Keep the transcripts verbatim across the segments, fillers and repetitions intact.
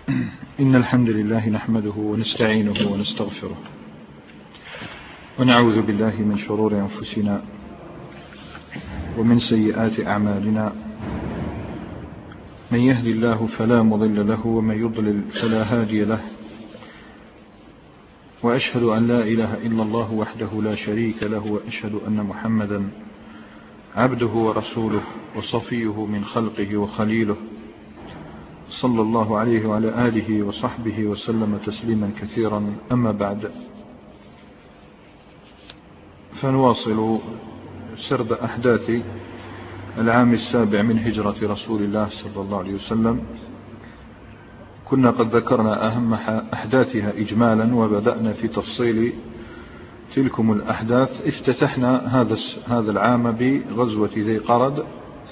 إن الحمد لله نحمده ونستعينه ونستغفره ونعوذ بالله من شرور أنفسنا ومن سيئات أعمالنا. من يهد الله فلا مضل له ومن يضلل فلا هادي له، وأشهد أن لا إله إلا الله وحده لا شريك له، وأشهد أن محمدا عبده ورسوله وصفيه من خلقه وخليله، صلى الله عليه وعلى آله وصحبه وسلم تسليما كثيرا. أما بعد، فنواصل سرد أحداث العام السابع من هجرة رسول الله صلى الله عليه وسلم. كنا قد ذكرنا أهم أحداثها إجمالا، وبدأنا في تفصيل تلكم الأحداث. افتتحنا هذا هذا العام بغزوة ذي قرد،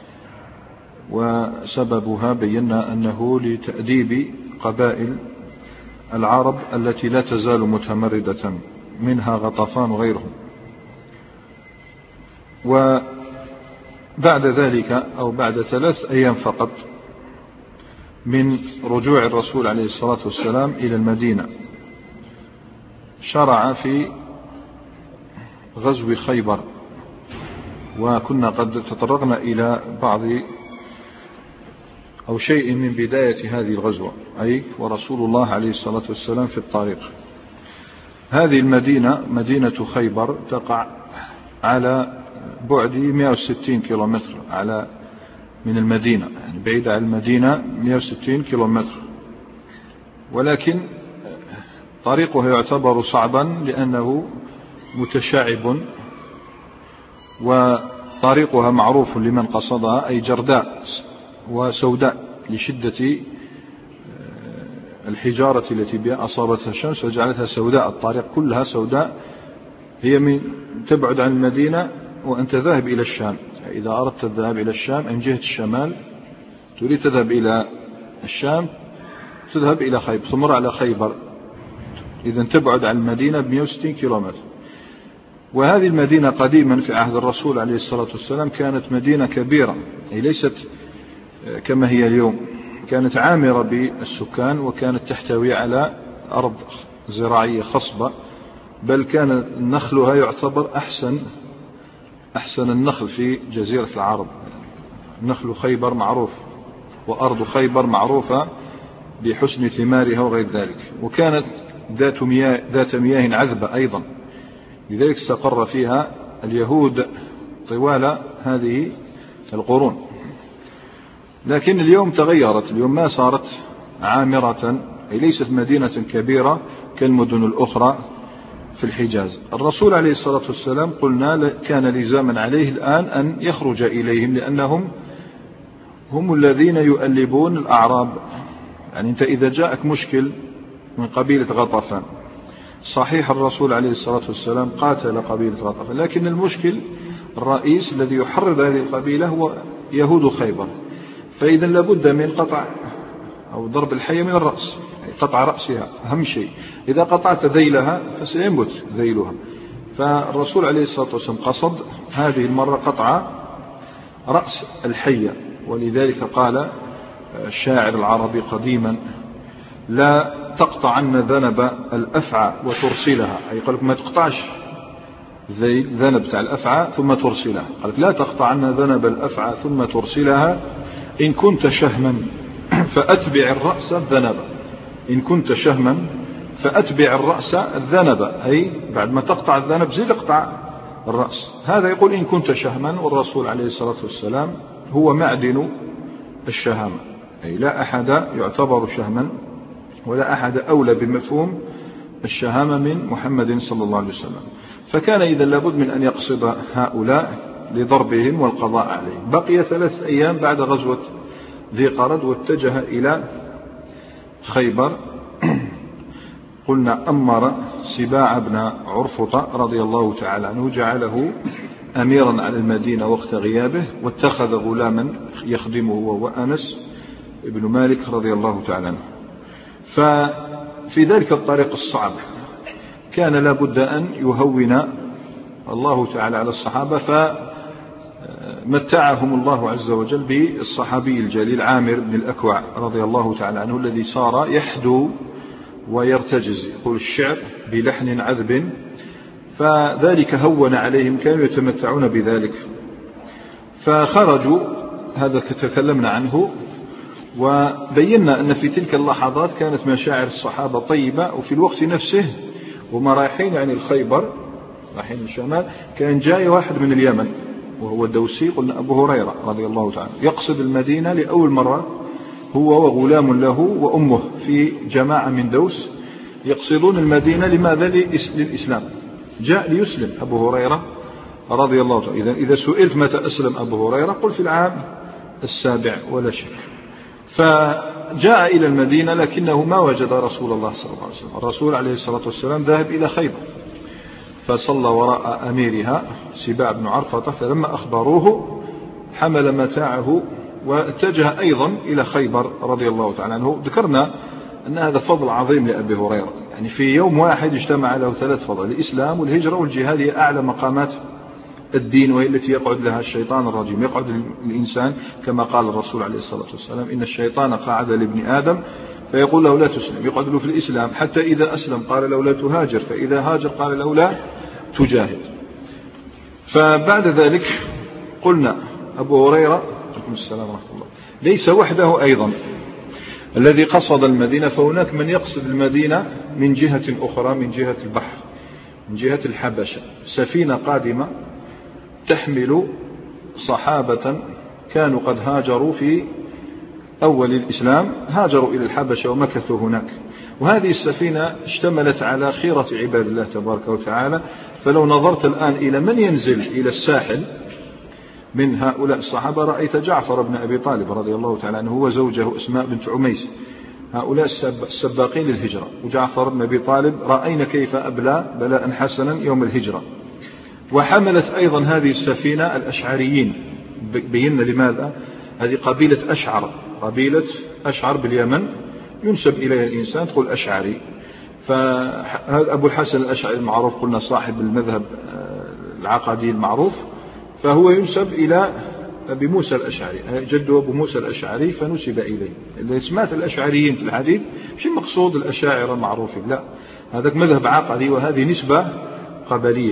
وسببها بينا أنه لتأديب قبائل العرب التي لا تزال متمردة، منها غطفان وغيرهم. وبعد ذلك أو بعد ثلاث أيام فقط من رجوع الرسول عليه الصلاة والسلام إلى المدينة، شرع في غزو خيبر. وكنا قد تطرقنا إلى بعض أو شيء من بداية هذه الغزوة، أي ورسول الله عليه الصلاة والسلام في الطريق. هذه المدينة مدينة خيبر تقع على بعد مئة وستين كيلومتر على من المدينة، يعني بعيدة عن المدينة مئة وستين كيلومتر، ولكن طريقها يعتبر صعبا لأنه متشعب، وطريقها معروف لمن قصدها، أي جرداء وسوداء لشدة الحجارة التي بها أصابتها الشمس وجعلتها سوداء. الطريق كلها سوداء، هي من تبعد عن المدينة وأنت ذاهب إلى الشام. إذا أردت الذهاب إلى الشام من جهة الشمال، تريد تذهب إلى الشام، تذهب إلى خيبر، تمر على خيبر، إذا تبعد عن المدينة ب مئة وستين كيلومتر. وهذه المدينة قديما في عهد الرسول عليه الصلاة والسلام كانت مدينة كبيرة، أي ليست كما هي اليوم، كانت عامرة بالسكان، وكانت تحتوي على أرض زراعية خصبة، بل كان نخلها يعتبر أحسن أحسن النخل في جزيرة العرب. نخل خيبر معروف، وأرض خيبر معروفة بحسن ثمارها وغير ذلك. وكانت ذات مياه, ذات مياه عذبة أيضا، لذلك استقر فيها اليهود طوال هذه القرون. لكن اليوم تغيرت، اليوم ما صارت عامرة، أي ليست مدينة كبيرة كالمدن الأخرى في الحجاز. الرسول عليه الصلاة والسلام قلنا كان لزاما عليه الآن أن يخرج إليهم، لأنهم هم الذين يؤلبون الأعراب. يعني أنت إذا جاءك مشكل من قبيلة غطفان، صحيح الرسول عليه الصلاة والسلام قاتل قبيلة غطفان، لكن المشكل الرئيس الذي يحرض هذه القبيلة هو يهود خيبر. فإذا لابد من قطع أو ضرب الحية من الرأس، قطع رأسها أهم شيء. إذا قطعت ذيلها فسينبت ذيلها. فالرسول عليه الصلاة والسلام قصد هذه المرة قطع رأس الحية. ولذلك قال الشاعر العربي قديما: لا تقطعن ذنب الأفعى وترسلها، أي قالك ما تقطعش ذنب تاع الأفعى ثم ترسلها، قالك لا تقطعن ذنب الأفعى ثم ترسلها، إن كنت شهما فأتبع الرأس الذنب. إن كنت شهما فأتبع الرأس الذنب، أي بعد ما تقطع الذنب زيد اقطع الرأس. هذا يقول إن كنت شهما، والرسول عليه الصلاة والسلام هو معدن الشهامة، أي لا أحد يعتبر شهما ولا أحد أولى بمفهوم الشهامة من محمد صلى الله عليه وسلم. فكان إذا لابد من أن يقصد هؤلاء لضربهم والقضاء عليهم. بقي ثلاث أيام بعد غزوة ذي قرد، واتجه إلى خيبر. قلنا أمر سباع بن عرفطة رضي الله تعالى عنه، جعله أميرا على المدينة وقت غيابه، واتخذ غلاما يخدمه وهو أنس بن مالك رضي الله تعالى عنه. ففي ذلك الطريق الصعب كان لابد أن يهون الله تعالى على الصحابة، متعهم الله عز وجل بالصحابي الجليل عامر بن الأكوع رضي الله تعالى عنه، الذي صار يحدو ويرتجز، يقول الشعر بلحن عذب، فذلك هون عليهم، كانوا يتمتعون بذلك. فخرجوا، هذا تكلمنا عنه، وبينا أن في تلك اللحظات كانت مشاعر الصحابة طيبة، وفي الوقت نفسه وما رايحين يعني الخيبر، رايحين الشمال، كان جاي واحد من اليمن وهو الدوسي، قلنا أبو هريرة رضي الله تعالى، يقصد المدينة لأول مرة هو وغلام له وأمه في جماعة من دوس يقصدون المدينة. لماذا؟ للإسلام، جاء ليسلم أبو هريرة رضي الله تعالى. إذا إذا سئلت متى أسلم أبو هريرة قل في العام السابع ولا شك. فجاء إلى المدينة لكنه ما وجد رسول الله صلى الله عليه وسلم. الرسول عليه الصلاة والسلام ذهب إلى خيبر فصلى وراء أميرها سباع بن عرفة، فلما أخبروه حمل متاعه واتجه أيضا إلى خيبر رضي الله تعالى عنه. ذكرنا أن هذا فضل عظيم لأبي هريرة، يعني في يوم واحد اجتمع له ثلاث فضل: الإسلام والهجرة والجهاد، هي أعلى مقامات الدين، وهي التي يقعد لها الشيطان الرجيم. يقعد الإنسان كما قال الرسول عليه الصلاة والسلام: إن الشيطان قاعد لابن آدم فيقول له لا تسلم، يقعد له في الإسلام حتى إذا أسلم قال له لا تهاجر، فإذا هاجر قال له لا تجاهد. فبعد ذلك قلنا أبو هريرة عليكم السلام ورحمة الله ليس وحده أيضا الذي قصد المدينة، فهناك من يقصد المدينة من جهة أخرى، من جهة البحر، من جهة الحبشة. سفينة قادمة تحمل صحابة كانوا قد هاجروا في أول الإسلام، هاجروا إلى الحبشة ومكثوا هناك. وهذه السفينة اشتملت على خيرة عباد الله تبارك وتعالى. فلو نظرت الآن إلى من ينزل إلى الساحل من هؤلاء الصحابة رأيت جعفر بن أبي طالب رضي الله تعالى عنه وزوجه أسماء بنت عميس، هؤلاء السباقين للهجرة. وجعفر بن أبي طالب رأينا كيف أبلى بلاء حسنا يوم الهجرة. وحملت أيضا هذه السفينة الأشعريين، بينا لماذا؟ هذه قبيلة أشعر، قبيلة أشعر باليمن ينسب إليها الإنسان تقول أشعري. فهذا أبو الحسن الأشعري المعروف، قلنا صاحب المذهب العقدي المعروف، فهو ينسب إلى أبي موسى الأشعري، جده أبو موسى الأشعري فنسب إليه. الاسمات الأشعريين في الحديث مش المقصود الأشاعرة المعروفين، لا، هذا مذهب عقدي وهذه نسبة قبلية.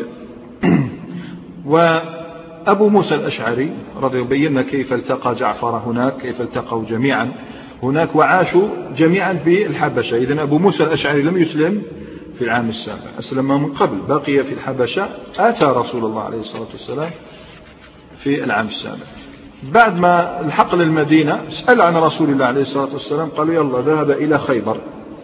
وأبو موسى الأشعري رضي الله بينا كيف التقى جعفر هناك، كيف التقوا جميعا هناك وعاشوا جميعا في الحبشة. إذن أبو موسى الأشعري لم يسلم في العام السابع، أسلم من قبل، بقي في الحبشة، آتى رسول الله عليه الصلاة والسلام في العام السابع. بعد ما الحق للمدينة سأل عن رسول الله عليه الصلاة والسلام، قالوا يلا ذهب إلى خيبر،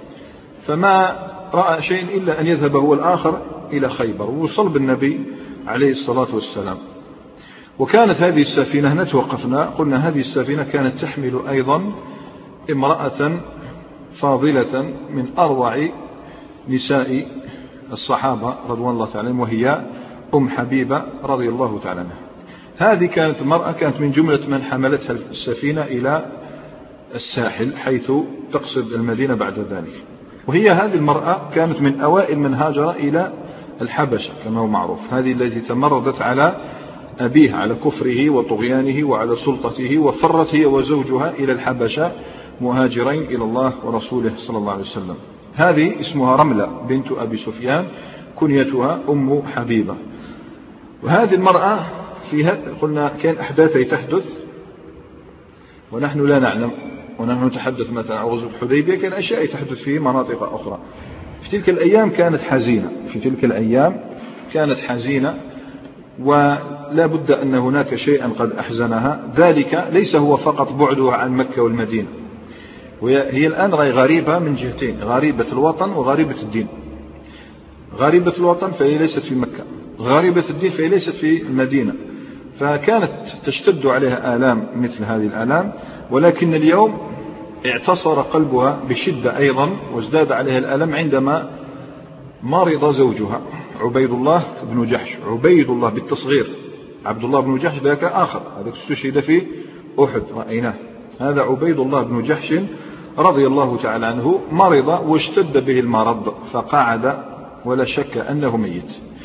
فما رأى شيء إلا أن يذهب هو الآخر إلى خيبر ووصل بالنبي عليه الصلاة والسلام. وكانت هذه السفينة، هنا توقفنا، قلنا هذه السفينة كانت تحمل أيضا امرأة فاضلة من أروع نساء الصحابة رضوان الله تعالى، وهي أم حبيبة رضي الله تعالى عنها. هذه كانت المرأة كانت من جملة من حملتها السفينة إلى الساحل حيث تقصد المدينة بعد ذلك. وهي هذه المرأة كانت من أوائل من هاجر إلى الحبشة كما هو معروف، هذه التي تمردت على أبيه، على كفره وطغيانه وعلى سلطته، وفرت هي وزوجها إلى الحبشة مهاجرين إلى الله ورسوله صلى الله عليه وسلم. هذه اسمها رملة بنت أبي سفيان، كنيتها أم حبيبة. وهذه المرأة فيها قلنا كان أحداثي تحدث ونحن لا نعلم، ونحن نتحدث مثلا عن غزوة الحديبية، كان أشياء تحدث في مناطق أخرى. في تلك الأيام كانت حزينة، في تلك الأيام كانت حزينة، ولا بد أن هناك شيئا قد أحزنها. ذلك ليس هو فقط بعدها عن مكة والمدينة، وهي الآن غريبة من جهتين: غريبة الوطن وغريبة الدين. غريبة الوطن فهي ليست في مكة، غريبة الدين فهي ليست في المدينة، فكانت تشتد عليها آلام مثل هذه الآلام. ولكن اليوم اعتصر قلبها بشدة أيضا وازداد عليها الألم عندما مرض زوجها عبيد الله بن جحش. عبيد الله بالتصغير، عبد الله بن جحش ذاك آخر، هذا استشهد في أحد رأيناه. هذا عبيد الله بن جحش رضي الله تعالى عنه مرض واشتد به المرض فقعد، ولا شك أنه ميت.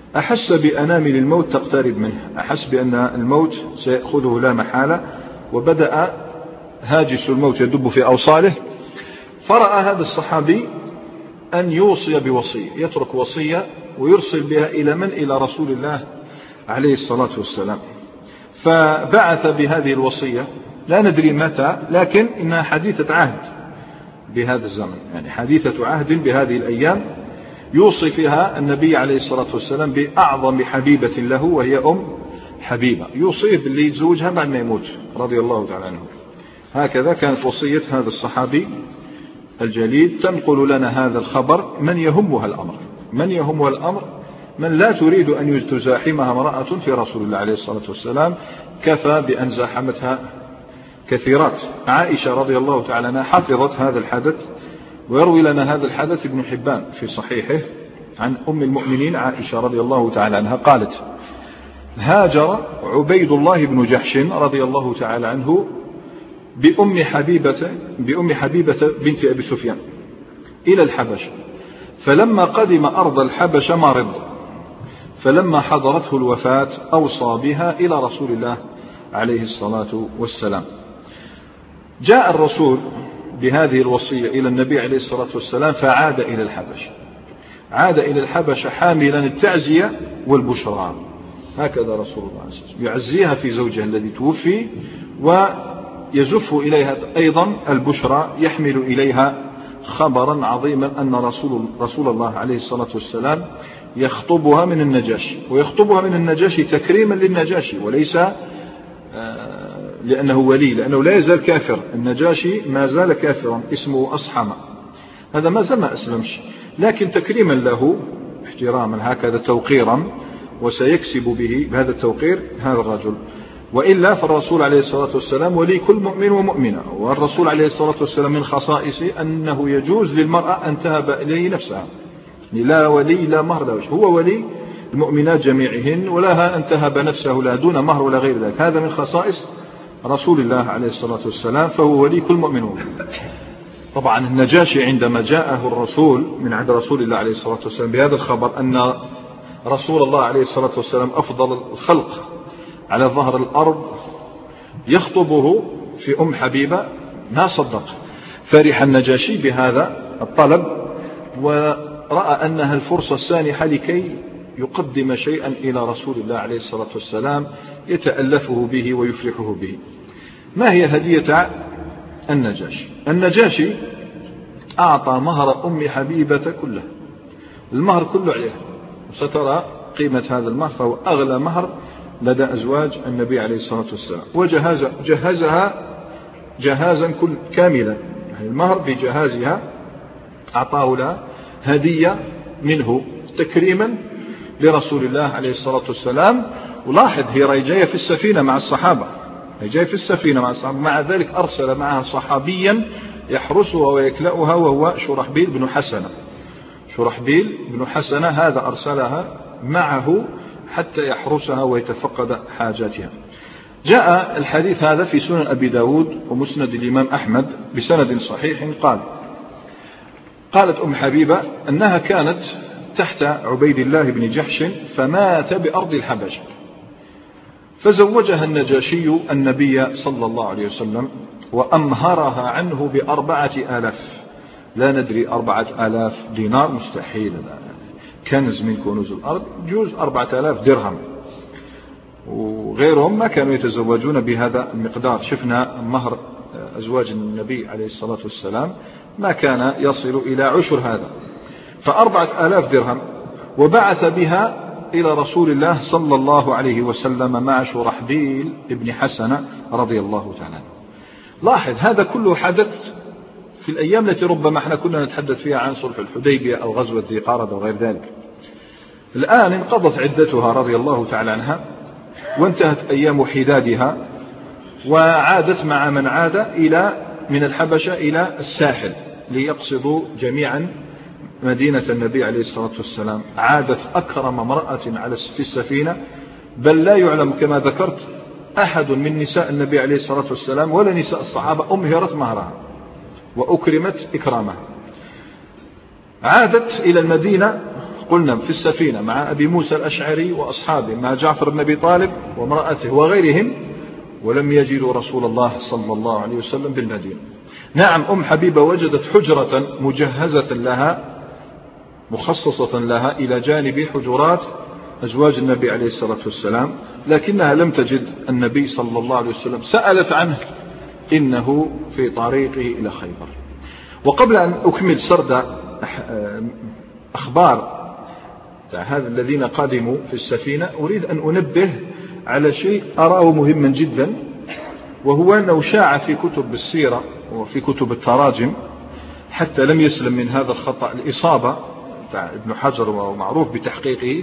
أحس بأنامل الموت تقترب منه، أحس بأن الموت سيأخذه لا محالة، وبدأ هاجس الموت يدب في أوصاله. فرأى هذا الصحابي أن يوصي بوصية، يترك وصية ويرسل بها إلى من؟ إلى رسول الله عليه الصلاة والسلام. فبعث بهذه الوصية، لا ندري متى، لكن إنها حديثة عهد بهذا الزمن، يعني حديثة عهد بهذه الأيام، يوصي فيها النبي عليه الصلاة والسلام بأعظم حبيبة له وهي أم حبيبة، يوصيه باللي يتزوجها بعد ما يموت رضي الله تعالى عنه. هكذا كانت وصية هذا الصحابي الجليل. تنقل لنا هذا الخبر من يهمها الأمر، من يهمها الأمر، من لا تريد أن تزاحمها امرأة في رسول الله عليه الصلاة والسلام، كفى بأن زاحمتها كثيرات. عائشة رضي الله تعالى عنها حفظت هذا الحدث، ويروي لنا هذا الحدث ابن حبان في صحيحه عن أم المؤمنين عائشة رضي الله تعالى عنها قالت: هاجر عبيد الله بن جحش رضي الله تعالى عنه بأم حبيبة, بأم حبيبة بنت أبي سفيان إلى الحبشة، فلما قدم أرض الحبشة مرض، فلما حضرته الوفاة أوصى بها إلى رسول الله عليه الصلاة والسلام. جاء الرسول بهذه الوصية إلى النبي عليه الصلاة والسلام، فعاد إلى الحبشة، عاد إلى الحبشة حاملا التعزية والبشرى. هكذا رسول الله عليه الصلاة والسلام يعزيها في زوجها الذي توفي، ويزف إليها أيضا البشرى، يحمل إليها خبرا عظيما أن رسول, رسول الله عليه الصلاة والسلام يخطبها من النجاشي، ويخطبها من النجاشي تكريما للنجاشي، وليس لأنه ولي، لأنه لا يزال كافر. النجاشي ما زال كافرا، اسمه أصحم، هذا ما زال ما أسلمش، لكن تكريما له، احتراما هكذا، توقيرا، وسيكسب به بهذا التوقير هذا الرجل. وإلا فالرسول عليه الصلاة والسلام ولي كل مؤمن ومؤمنة، والرسول عليه الصلاة والسلام من خصائصه أنه يجوز للمرأة أن تهب إليه نفسها، لا ولي لا مهر لا وجه، هو ولي المؤمنات جميعهن، ولها أن تهب نفسه لا دون مهر ولا غير ذلك. هذا من خصائص رسول الله عليه الصلاة والسلام، فهو ولي كل مؤمن ومؤمن. طبعا النجاشي عندما جاءه الرسول من عند رسول الله عليه الصلاة والسلام بهذا الخبر أن رسول الله عليه الصلاة والسلام أفضل الخلق على ظهر الأرض يخطبه في أم حبيبة، ما صدق. فرح النجاشي بهذا الطلب، ورأى أنها الفرصة السانحة لكي يقدم شيئا إلى رسول الله عليه الصلاة والسلام يتألفه به ويفرحه به. ما هي هدية النجاشي؟ النجاشي أعطى مهر أم حبيبة كله، المهر كله عليها، وسترى قيمة هذا المهر، فهو أغلى مهر لدى أزواج النبي عليه الصلاة والسلام، وجهز جهزها جهازا كل كاملا، يعني المهر بجهازها أعطاه لها هدية منه تكريما لرسول الله عليه الصلاة والسلام. ولاحظ هي جاية في السفينة مع الصحابة، هي جاية في السفينة مع الصحابة، مع ذلك أرسل معها صحابيا يحرسها ويكلأها، وهو شرحبيل بن حسنة. شرحبيل بن حسنة هذا أرسلها معه حتى يحرسها ويتفقد حاجاتها. جاء الحديث هذا في سنن أبي داود ومسند الإمام أحمد بسند صحيح قال: قالت أم حبيبة أنها كانت تحت عبيد الله بن جحش فمات بأرض الحبشة، فزوجها النجاشي النبي صلى الله عليه وسلم وأمهرها عنه بأربعة آلاف، لا ندري أربعة آلاف دينار مستحيل، كنز من كنوز الأرض، جوز أربعة آلاف درهم، وغيرهم ما كانوا يتزوجون بهذا المقدار. شفنا مهر أزواج النبي عليه الصلاة والسلام ما كان يصل إلى عشر هذا، فأربعة آلاف درهم، وبعث بها إلى رسول الله صلى الله عليه وسلم مع شرحبيل ابن حسنة رضي الله تعالى عنه. لاحظ هذا كله حدث في الأيام التي ربما احنا كنا نتحدث فيها عن صلح الحديبية أو غزوة ذي قارد أو غير ذلك. الآن انقضت عدتها رضي الله تعالى عنها، وانتهت أيام حدادها، وعادت مع من عاد إلى من الحبشة إلى الساحل ليقصدوا جميعا مدينة النبي عليه الصلاة والسلام. عادت أكرم امرأة على في السفينة، بل لا يعلم كما ذكرت أحد من نساء النبي عليه الصلاة والسلام ولا نساء الصحابة أمهرت مهرها وأكرمت إكرامها. عادت إلى المدينة قلنا في السفينة مع أبي موسى الأشعري وأصحابه مع جعفر بن أبي طالب وامرأته وغيرهم، ولم يجدوا رسول الله صلى الله عليه وسلم بالمدينة. نعم أم حبيبة وجدت حجرة مجهزة لها مخصصة لها إلى جانب حجرات أزواج النبي عليه الصلاة والسلام، لكنها لم تجد النبي صلى الله عليه وسلم، سألت عنه إنه في طريقه إلى خيبر. وقبل أن أكمل سرد أخبار هذا الذين قدموا في السفينة، أريد أن أنبه على شيء أراه مهما جدا، وهو أنه شاع في كتب السيرة وفي كتب التراجم حتى لم يسلم من هذا الخطأ الإصابة بتاع ابن حجر ومعروف بتحقيقه،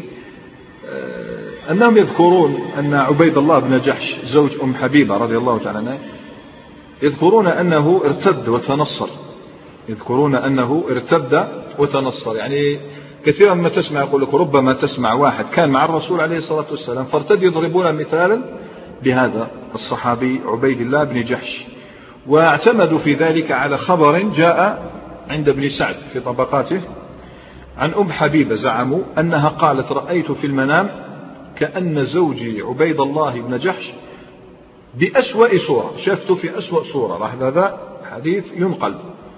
أنهم يذكرون أن عبيد الله بن جحش زوج أم حبيبة رضي الله تعالى عنها يذكرون أنه ارتد وتنصر، يذكرون أنه ارتد وتنصر. يعني كثيرا ما تسمع يقول لك ربما تسمع واحد كان مع الرسول عليه الصلاة والسلام فارتد، يضربون مثالا بهذا الصحابي عبيد الله بن جحش، واعتمدوا في ذلك على خبر جاء عند ابن سعد في طبقاته عن أم حبيبة، زعموا أنها قالت رأيت في المنام كأن زوجي عبيد الله بن جحش بأسوأ صورة، شفته في أسوأ صورة، راح هذا حديث ينقل،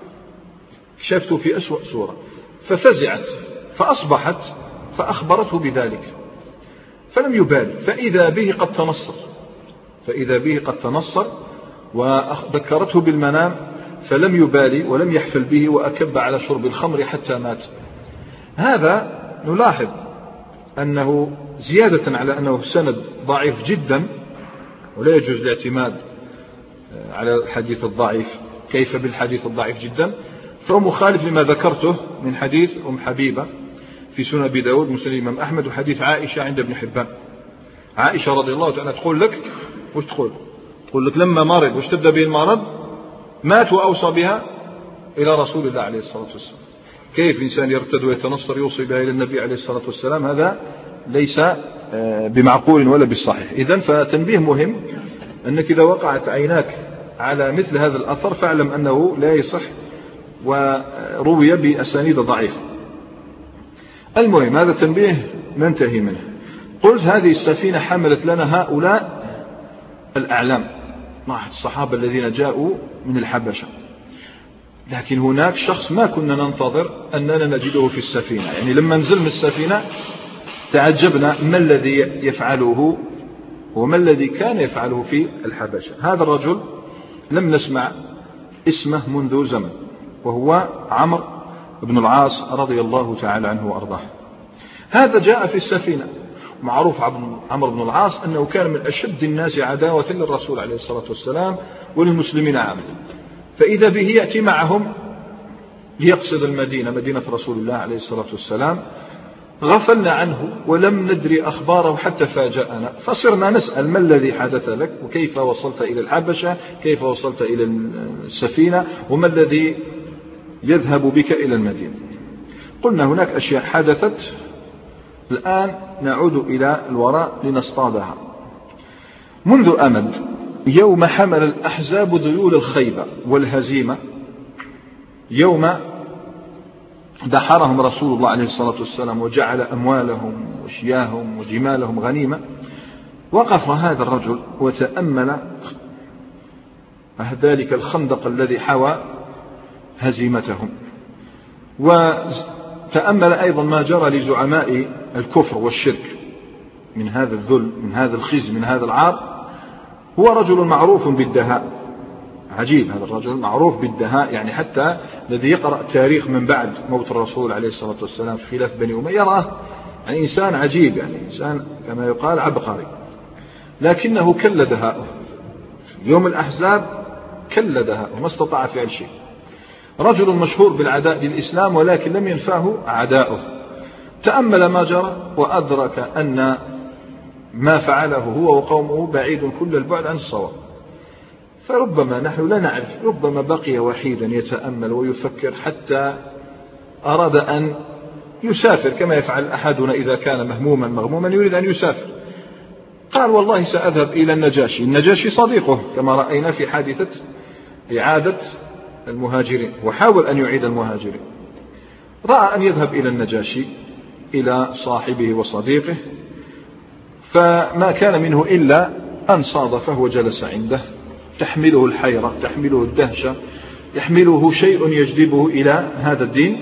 شفته في أسوأ صورة، ففزعت فأصبحت فأخبرته بذلك فلم يبالي، فإذا به قد تنصر فإذا به قد تنصر وذكرته بالمنام فلم يبالي ولم يحفل به وأكب على شرب الخمر حتى مات. هذا نلاحظ أنه زيادة على أنه سند ضعيف جدا، ولا يجوز الاعتماد على الحديث الضعيف، كيف بالحديث الضعيف جدا، فهو مخالف لما ذكرته من حديث أم حبيبة في سنن أبي داود مسند الإمام أحمد، وحديث عائشة عند ابن حبان. عائشة رضي الله تعالى تقول لك وش تقول تقول لك لما مرض وش تبدأ به المرض مات وأوصى بها إلى رسول الله عليه الصلاة والسلام. كيف إنسان يرتد ويتنصر يوصي بها إلى النبي عليه الصلاة والسلام؟ هذا ليس بمعقول ولا بالصحيح. إذن فتنبيه مهم أنك إذا وقعت عيناك على مثل هذا الأثر فاعلم أنه لا يصح وروي بأسانيد ضعيفة. المهم هذا تنبيه ننتهي منه. قلت هذه السفينة حملت لنا هؤلاء الأعلام مع الصحابة الذين جاءوا من الحبشة، لكن هناك شخص ما كنا ننتظر أننا نجده في السفينة. يعني لما نزل من السفينة تعجبنا ما الذي يفعله وما الذي كان يفعله في الحبشة. هذا الرجل لم نسمع اسمه منذ زمن، وهو عمرو بن العاص رضي الله تعالى عنه وأرضاه. هذا جاء في السفينة، معروف عمرو بن العاص أنه كان من أشد الناس عداوة للرسول عليه الصلاة والسلام وللمسلمين عامة، فإذا به يأتي معهم ليقصد المدينة مدينة رسول الله عليه الصلاة والسلام. غفلنا عنه ولم ندري أخباره حتى فاجأنا، فصرنا نسأل ما الذي حدث لك وكيف وصلت إلى الحبشة، كيف وصلت إلى السفينة، وما الذي يذهب بك إلى المدينة. قلنا هناك أشياء حدثت، الآن نعود إلى الوراء لنصطادها. منذ أمد يوم حمل الأحزاب ذيول الخيبة والهزيمة، يوم دحرهم رسول الله عليه الصلاة والسلام وجعل أموالهم وشياهم وجمالهم غنيمة، وقف هذا الرجل وتأمل ذلك الخندق الذي حوى هزيمتهم، وتأمل أيضا ما جرى لزعماء الكفر والشرك من هذا الذل، من هذا الخزي، من هذا العار. هو رجل معروف بالدهاء، عجيب هذا الرجل معروف بالدهاء، يعني حتى الذي يقرأ التاريخ من بعد موت الرسول عليه الصلاة والسلام في خلاف بني أمية يراه يعني إنسان عجيب، يعني إنسان كما يقال عبقري، لكنه كل دهاءه. يوم الأحزاب كل دهاءه، ما استطاع فعل شيء. رجل مشهور بالعداء للإسلام ولكن لم ينفعه عداؤه. تأمل ما جرى وأدرك أن ما فعله هو وقومه بعيد كل البعد عن الصواب. فربما نحن لا نعرف، ربما بقي وحيدا يتأمل ويفكر حتى أراد أن يسافر كما يفعل أحدنا إذا كان مهموما مغموما يريد أن يسافر. قال والله سأذهب إلى النجاشي. النجاشي صديقه كما رأينا في حادثة إعادة المهاجرين، وحاول أن يعيد المهاجرين. رأى أن يذهب إلى النجاشي إلى صاحبه وصديقه، فما كان منه إلا أن صادفه وجلس عنده، تحمله الحيرة، تحمله الدهشة، يحمله شيء يجذبه إلى هذا الدين،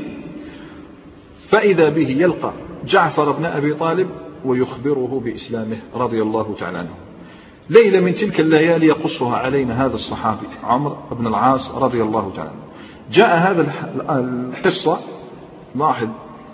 فإذا به يلقى جعفر بن أبي طالب ويخبره بإسلامه رضي الله تعالى عنه. ليلة من تلك الليالي يقصها علينا هذا الصحابي عمرو بن العاص رضي الله تعالى عنه. جاء هذا القصة، لاحظ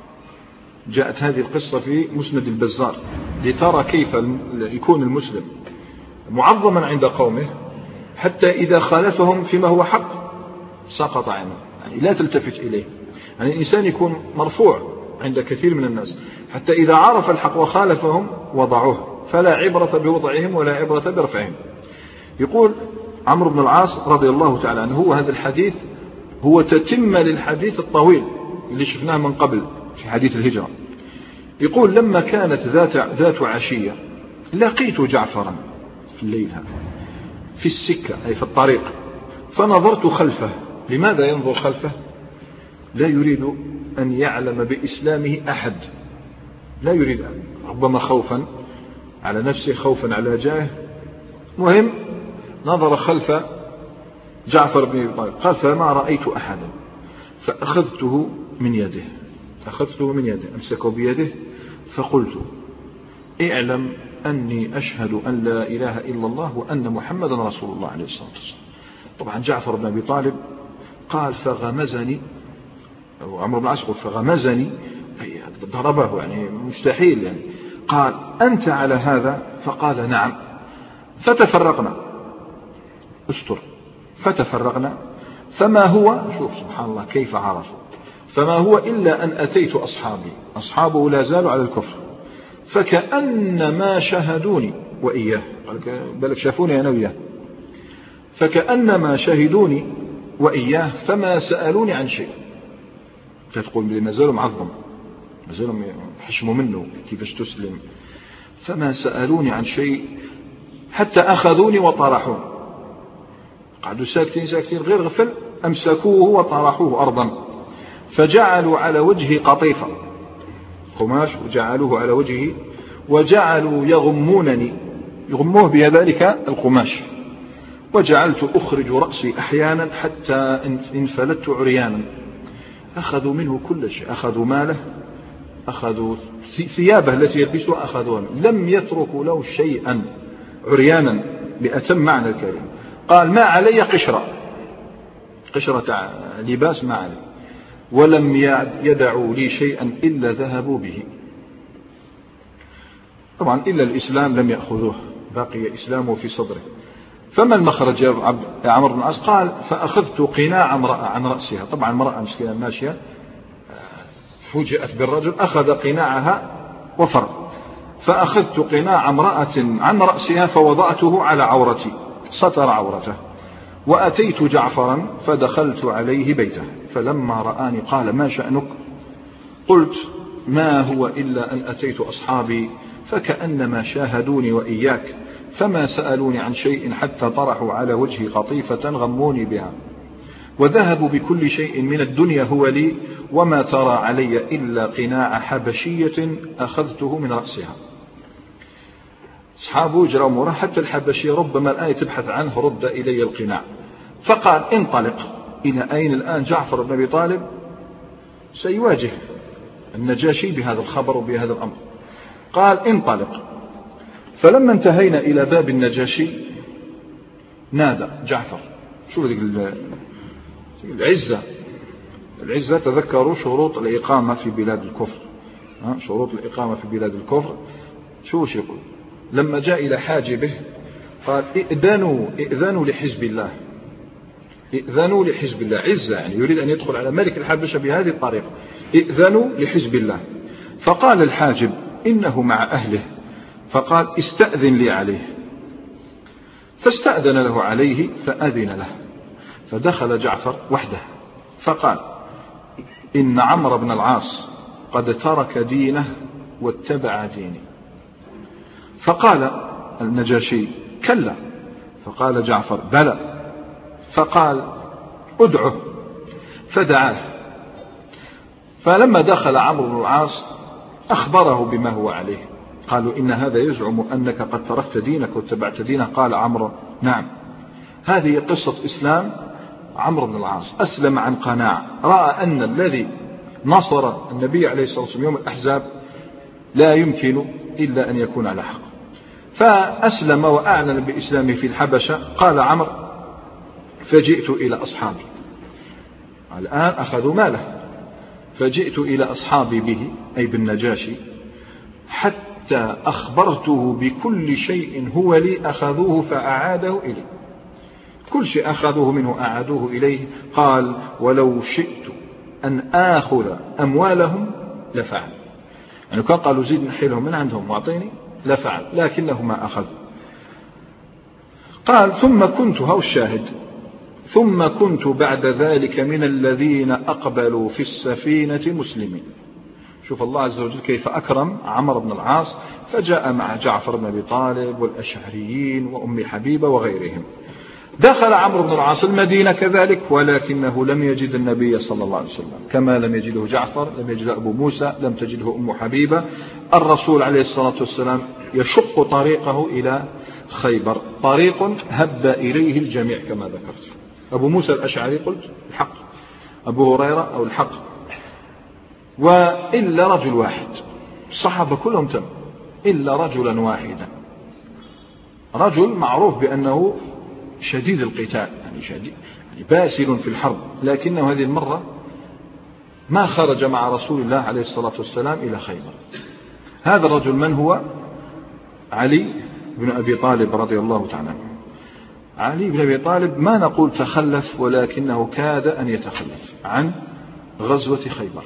جاءت هذه القصة في مسند البزار لترى كيف يكون المسلم معظما عند قومه، حتى إذا خالفهم فيما هو حق سقط عنه، يعني لا تلتفت إليه. يعني الإنسان يكون مرفوع عند كثير من الناس، حتى إذا عرف الحق وخالفهم وضعوه، فلا عبرة بوضعهم ولا عبرة برفعهم. يقول عمرو بن العاص رضي الله تعالى عنه، هو هذا الحديث هو تتم للحديث الطويل اللي شفناه من قبل في حديث الهجرة. يقول لما كانت ذات, ذات عشية لقيت جعفرا في الليل في السكة أي في الطريق، فنظرت خلفه. لماذا ينظر خلفه؟ لا يريد أن يعلم بإسلامه أحد، لا يريد أن، ربما خوفا على نفسه، خوفا على جاهه. مهم نظر خلف جعفر بن أبي طالب، قال فما رأيت أحدا، فأخذته من يده، أخذته من يده أمسكه بيده، فقلت اعلم أني أشهد أن لا إله إلا الله وأن محمدا رسول الله عليه الصلاة والسلام. طبعا جعفر بن أبي طالب قال فغمزني، أو عمرو بن العاص فغمزني، ضربه يعني مستحيل يعني. قال أنت على هذا؟ فقال نعم. فتفرقنا، استر، فتفرقنا. فما هو، شوف سبحان الله كيف عرفوا، فما هو إلا أن أتيت أصحابي، أصحابه لا زالوا على الكفر، فكأنما شهدوني وإياه، بل شافوني أنا وإياه، فكأنما شهدوني وإياه فما سألوني عن شيء. تقول ما زالوا معظم، ما زالوا يحشموا منه كيفاش تسلم، فما سألوني عن شيء حتى أخذوني وطرحون. قعدوا ساكتين ساكتين غير غفل، أمسكوه وطرحوه أرضا، فجعلوا على وجهه قطيفة قماش وجعلوه على وجهه، وجعلوا يغمونني، يغموه بذلك القماش، وجعلت أخرج رأسي أحيانا حتى انفلت عريانا. أخذوا منه كل شيء، أخذوا ماله، أخذوا ثيابه التي يلبسها، أخذوها، لم يتركوا له شيئا، عريانا بأتم معنى الكلمة. قال ما علي قشرة، قشرة لباس ما علي، ولم يدعوا لي شيئا إلا ذهبوا به. طبعا إلا الإسلام لم يأخذوه، بقي إسلامه في صدره. فما المخرج يا عمرو بن العاص؟ قال فأخذت قناع امرأة عن رأسها. طبعا امرأة مسكينة ماشية فوجئت بالرجل، أخذ قناعها وفر، فأخذت قناع امرأة عن رأسها فوضعته على عورتي، ستر عورته، وأتيت جعفرا فدخلت عليه بيته، فلما رآني قال ما شأنك؟ قلت ما هو إلا أن أتيت أصحابي فكأنما شاهدوني وإياك، فما سألوني عن شيء حتى طرحوا على وجهي قطيفة غموني بها، وذهبوا بكل شيء من الدنيا هو لي، وما ترى علي إلا قناع حبشية أخذته من رأسها. أصحابه جروا مرة، حتى الحبشية ربما الآن تبحث عنه، رد إلي القناع. فقال انطلق. إلى أين الآن جعفر بن أبي طالب؟ سيواجه النجاشي بهذا الخبر وبهذا الأمر. قال انطلق. فلما انتهينا إلى باب النجاشي نادى جعفر، شو ذيك العزة، العزة تذكروا شروط الإقامة في بلاد الكفر، شروط الإقامة في بلاد الكفر شو يقول؟ لما جاء إلى حاجبه قال ائذنوا ائذنوا لحزب الله، ائذنوا لحزب الله، عزة يعني يريد أن يدخل على ملك الحبشة بهذه الطريقة، ائذنوا لحزب الله. فقال الحاجب إنه مع أهله، فقال استأذن لي عليه، فاستأذن له عليه فأذن له، فدخل جعفر وحده، فقال إن عمرو بن العاص قد ترك دينه واتبع ديني. فقال النجاشي كلا، فقال جعفر بلى، فقال ادعه، فدعاه. فلما دخل عمرو بن العاص أخبره بما هو عليه. قالوا إن هذا يزعم أنك قد تركت دينك واتبعت دينه. قال عمرو نعم. هذه قصة إسلام عمرو بن العاص. أسلم عن قناعة، رأى أن الذي نصر النبي عليه الصلاة والسلام يوم الأحزاب لا يمكن إلا أن يكون على حق، فأسلم وأعلن بإسلامه في الحبشة. قال عمرو فجئت إلى أصحابي، الآن أخذوا ماله، فجئت إلى أصحابي به أي بالنجاشي حتى أخبرته بكل شيء هو لي أخذوه فأعاده إليه، كل شيء أخذوه منه أعادوه إليه. قال ولو شئت أن آخذ أموالهم لفعل، يعني كان قالوا زيد نحيلهم من عندهم واعطيني لفعل، لكنه ما أخذ. قال ثم كنت، هو الشاهد، ثم كنت بعد ذلك من الذين أقبلوا في السفينة مسلمين. شوف الله عز وجل كيف أكرم عمرو بن العاص، فجاء مع جعفر بن أبي طالب والأشعريين وأم حبيبة وغيرهم. دخل عمرو بن العاص المدينة كذلك، ولكنه لم يجد النبي صلى الله عليه وسلم، كما لم يجده جعفر، لم يجده أبو موسى، لم تجده أم حبيبة. الرسول عليه الصلاة والسلام يشق طريقه إلى خيبر، طريق هب إليه الجميع كما ذكرت. أبو موسى الأشعري قلت الحق، أبو هريرة أو الحق، وإلا رجل واحد، الصحابة كلهم تم إلا رجلا واحدا، رجل معروف بأنه شديد القتال، يعني شديد يعني باسل في الحرب، لكنه هذه المرة ما خرج مع رسول الله عليه الصلاة والسلام إلى خيبر. هذا الرجل من هو؟ علي بن أبي طالب رضي الله تعالى عنه. علي بن أبي طالب ما نقول تخلف، ولكنه كاد أن يتخلف عن غزوة خيبر.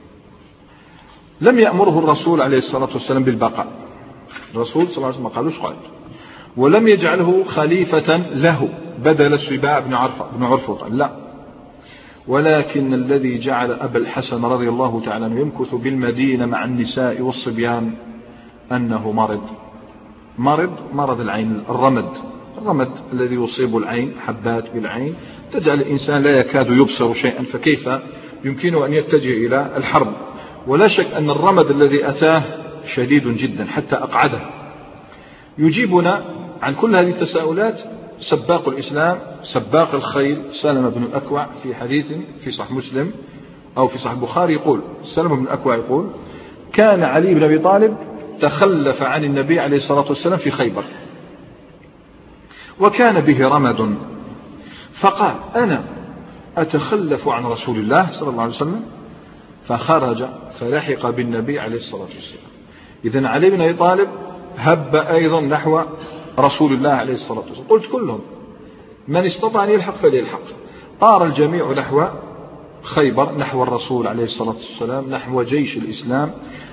لم يأمره الرسول عليه الصلاة والسلام بالبقاء، الرسول صلى الله عليه وسلم ما قالوش قائد، ولم يجعله خليفة له بدل السباع بن عرفة بن عرفة، لا، ولكن الذي جعل أبا الحسن رضي الله تعالى عنه يمكث بالمدينة مع النساء والصبيان أنه مرض مرض مرض العين، الرمد الرمد الذي يصيب العين، حبات بالعين تجعل الإنسان لا يكاد يبصر شيئا، فكيف يمكنه أن يتجه إلى الحرب؟ ولا شك أن الرمد الذي أتاه شديد جدا حتى أقعده. يجيبنا عن كل هذه التساؤلات سباق الإسلام سباق الخيل سلمة بن الأكوع في حديث في صحيح مسلم أو في صحيح البخاري يقول، سلمة بن الأكوع يقول كان علي بن أبي طالب تخلف عن النبي عليه الصلاة والسلام في خيبر وكان به رمد، فقال أنا أتخلف عن رسول الله صلى الله عليه وسلم، فخرج فلحق بالنبي عليه الصلاة والسلام. إذن علي بن أبي طالب هب أيضا نحو رسول الله عليه الصلاة والسلام. قلت كلهم من استطاع أن يلحق فليلحق. طار الجميع نحو خيبر، نحو الرسول عليه الصلاة والسلام، نحو جيش الإسلام،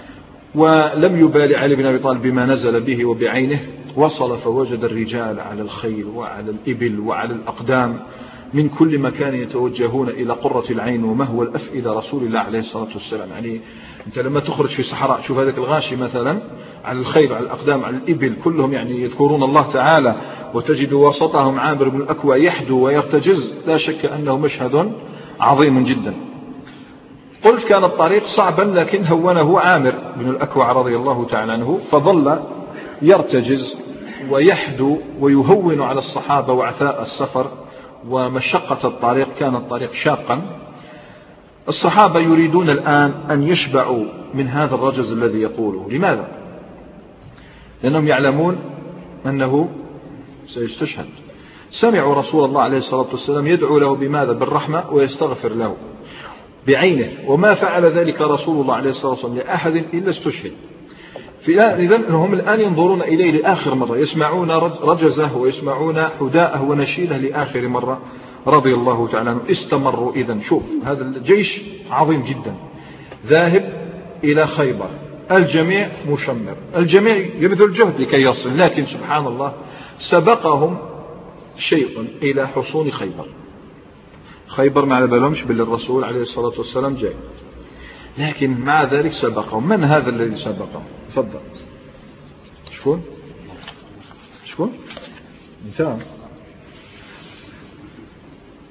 ولم يبالي علي بن أبي طالب بما نزل به وبعينه. وصل فوجد الرجال على الخيل وعلى الإبل وعلى الأقدام من كل مكان يتوجهون إلى قرة العين ومهوى الأفئدة رسول الله عليه الصلاة والسلام. يعني أنت لما تخرج في صحراء شوف هذاك الغاشي مثلا على الخيل على الأقدام على الإبل كلهم يعني يذكرون الله تعالى، وتجد وسطهم عامر بن الأكوع يحدو ويرتجز، لا شك أنه مشهد عظيم جدا. قلت كان الطريق صعبا لكن هونه عامر بن الأكوع رضي الله تعالى عنه، فظل يرتجز ويحدو ويهون على الصحابة وعثاء السفر ومشقة الطريق، كان الطريق شاقا. الصحابة يريدون الآن أن يشبعوا من هذا الرجز الذي يقوله. لماذا؟ لأنهم يعلمون أنه سيستشهد. سمعوا رسول الله عليه الصلاة والسلام يدعو له بماذا؟ بالرحمة ويستغفر له بعينه، وما فعل ذلك رسول الله عليه الصلاة والسلام لأحد إلا استشهد. إذن هم الآن ينظرون إليه لآخر مرة، يسمعون رجزه ويسمعون حداءه ونشيده لآخر مرة رضي الله تعالى عنه. استمروا. إذن شوف هذا الجيش عظيم جدا ذاهب إلى خيبر، الجميع مشمر، الجميع يبذل جهد لكي يصل، لكن سبحان الله سبقهم شيء إلى حصون خيبر. خيبر ما على بالهمش بالرسول عليه الصلاة والسلام جاي، لكن مع ذلك سبقهم. من هذا الذي سبقهم؟ تفضل. شكون؟ شكون؟ انت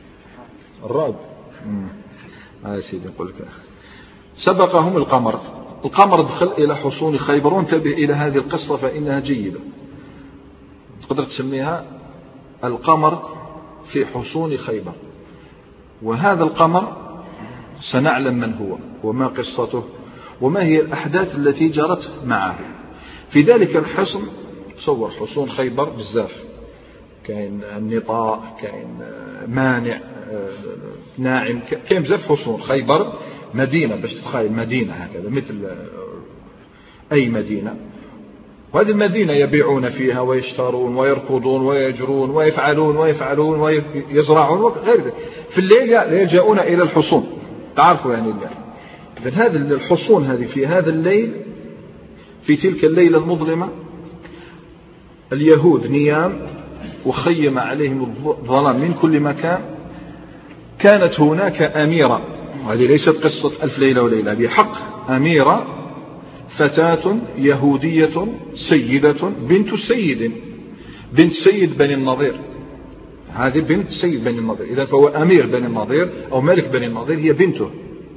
الرعب. اه يا سيدي نقول لك سبقهم القمر القمر دخل إلى حصون خيبر، وانتبه إلى هذه القصة فإنها جيدة، تقدر تسميها القمر في حصون خيبر. وهذا القمر سنعلم من هو وما قصته وما هي الأحداث التي جرت معه في ذلك الحصن. تصور حصون خيبر بزاف، كاين النطاء، كاين مانع، ناعم، كاين بزاف حصون. خيبر مدينة، باش تتخيل مدينة هكذا مثل أي مدينة، وهذه المدينة يبيعون فيها ويشترون ويركضون ويجرون ويفعلون ويفعلون ويزرعون وغير ذلك. في الليل يلجؤون إلى الحصون، تعرفوا يعني الليل. إذن هذه الحصون هذه في هذا الليل، في تلك الليلة المظلمة، اليهود نيام وخيم عليهم الظلام من كل مكان. كانت هناك أميرة، وهذه ليست قصة ألف ليلة وليلة، بحق أميرة، فتاة يهودية سيدة بنت سيد، بنت سيد بني النضير. هذه بنت سيد بني النضير، إذن فهو أمير بني النضير أو ملك بني النضير، هي بنته.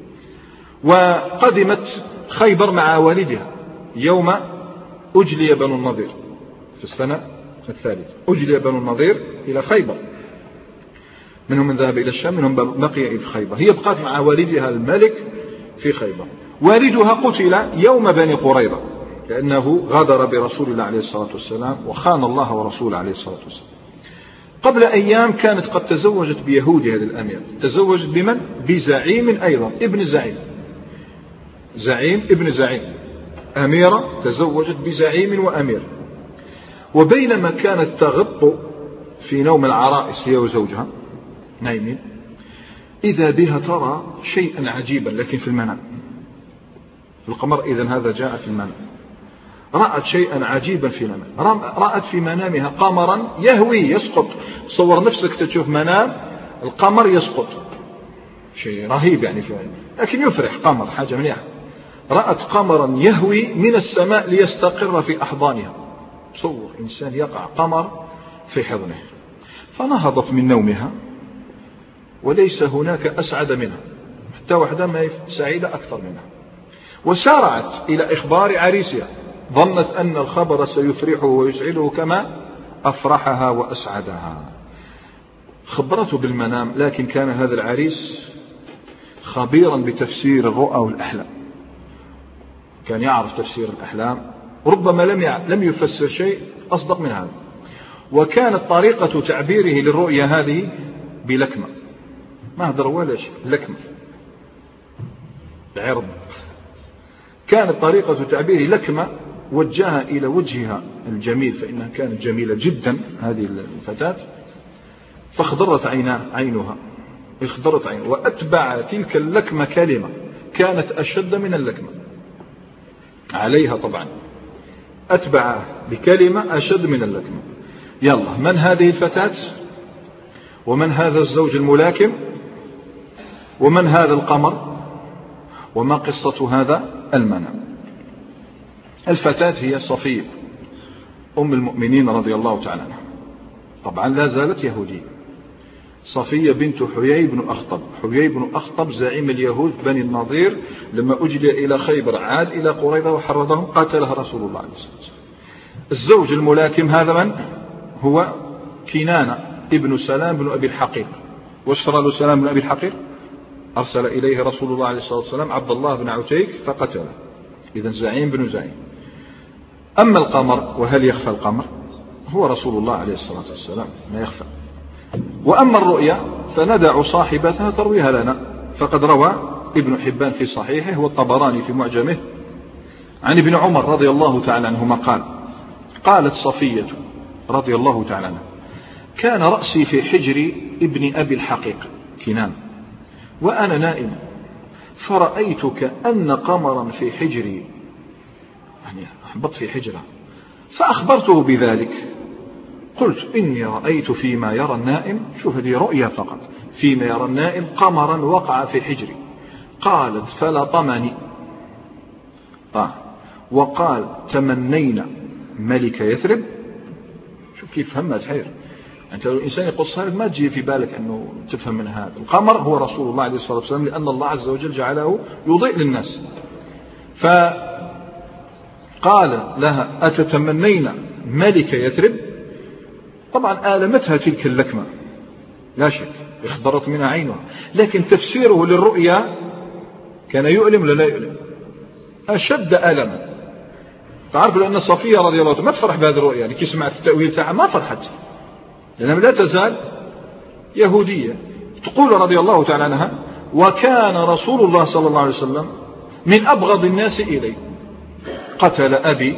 وقدمت خيبر مع والدها يوم أجلي بنو النضير في السنة الثالثة. أجلي بنو النضير إلى خيبر، منهم من ذهب إلى الشام، منهم بقي في خيبر. هي بقات مع والدها الملك في خيبر. والدها قتل يوم بني قريظة لأنه غدر برسول الله عليه الصلاة والسلام وخان الله ورسوله عليه الصلاة والسلام. قبل أيام كانت قد تزوجت بيهودي هذه الأمير. تزوجت بمن؟ بزعيم أيضا، ابن زعيم، زعيم ابن زعيم. أميرة تزوجت بزعيم وأمير. وبينما كانت تغط في نوم العرائس هي وزوجها نايمين، إذا بها ترى شيئا عجيبا لكن في المنام. القمر إذن هذا جاء في المنام. رأت شيئا عجيبا في المنام. رأت في منامها قمرا يهوي يسقط. صور نفسك تشوف منام القمر يسقط، شيء رهيب يعني فيه، لكن يفرح. قمر حاجة مليحة. رأت قمرا يهوي من السماء ليستقر في أحضانها. تصور إنسان يقع قمر في حضنه. فنهضت من نومها وليس هناك أسعد منها، حتى واحدة ما سعيدة أكثر منها، وسارعت إلى إخبار عريسها. ظنت أن الخبر سيفرحه ويسعده كما أفرحها وأسعدها. خبرته بالمنام، لكن كان هذا العريس خبيرا بتفسير الرؤى والأحلام، كان يعرف تفسير الأحلام، ربما لم لم يفسر شيء أصدق من هذا. وكانت طريقة تعبيره للرؤيا هذه بلكمة، ما هدر ولا شيء، لكمة العرض. كانت طريقة تعبيره لكمة وجهها إلى وجهها الجميل، فإنها كانت جميلة جدا هذه الفتاة. فاخضرت عينها عينها اخضرت عينها، وأتبع تلك اللكمة كلمة كانت أشد من اللكمة عليها طبعا، أتبع بكلمة أشد من اللكمة. يلا، من هذه الفتاة؟ ومن هذا الزوج الملاكم؟ ومن هذا القمر؟ وما قصة هذا المنام؟ الفتاة هي صفية أم المؤمنين رضي الله تعالى عنها، طبعا لا زالت يهودية. صفية بنت حيي بن أخطب. حيي بن أخطب زعيم اليهود بني النضير، لما أجلي إلى خيبر عاد إلى قريظة وحرضهم، قاتلها رسول الله عليه الصلاة والسلام. الزوج الملاكم هذا من هو؟ كنانة ابن سلام بن أبي الحقيق. واشترى له سلام بن أبي الحقيق؟ أرسل إليه رسول الله عليه الصلاة والسلام عبد الله بن عتيك فقتله. إذن زعيم بن زعيم. أما القمر، وهل يخفى القمر؟ هو رسول الله عليه الصلاة والسلام، ما يخفى. وأما الرؤيا فندع صاحبتها ترويها لنا، فقد روى ابن حبان في صحيحه والطبراني في معجمه عن ابن عمر رضي الله تعالى عنهما قال: قالت صفية رضي الله تعالى عنها: كان رأسي في حجر ابن أبي الحقيق كنان وأنا نائم، فرأيت كأن قمرا في حجري، يعني أحبط في حجره، فأخبرته بذلك. قلت: إني رأيت فيما يرى النائم، شوف هذه رؤيا فقط، فيما يرى النائم قمرا وقع في حجري. قالت: فلطمني. آه. وقال: تمنينا ملك يثرب. شوف كيف فهمها تحير. أنت لو الإنسان يقص هذا ما تجي في بالك أنه تفهم من هذا. القمر هو رسول الله عليه الصلاة والسلام، لأن الله عز وجل جعله يضيء للناس. فقال لها أتتمنين ملك يثرب؟ طبعا آلمتها تلك اللكمة لا شك، اخضرت منها عينها، لكن تفسيره للرؤيا كان يؤلم ولا لا يؤلم؟ أشد ألما. تعرف لأن صفية رضي الله عنها ما تفرح بهذه الرؤيا، يعني كي سمعت التأويل تاعها ما فرحت، لأنها لا تزال يهودية. تقول رضي الله تعالى عنها: وكان رسول الله صلى الله عليه وسلم من أبغض الناس إلي، قتل أبي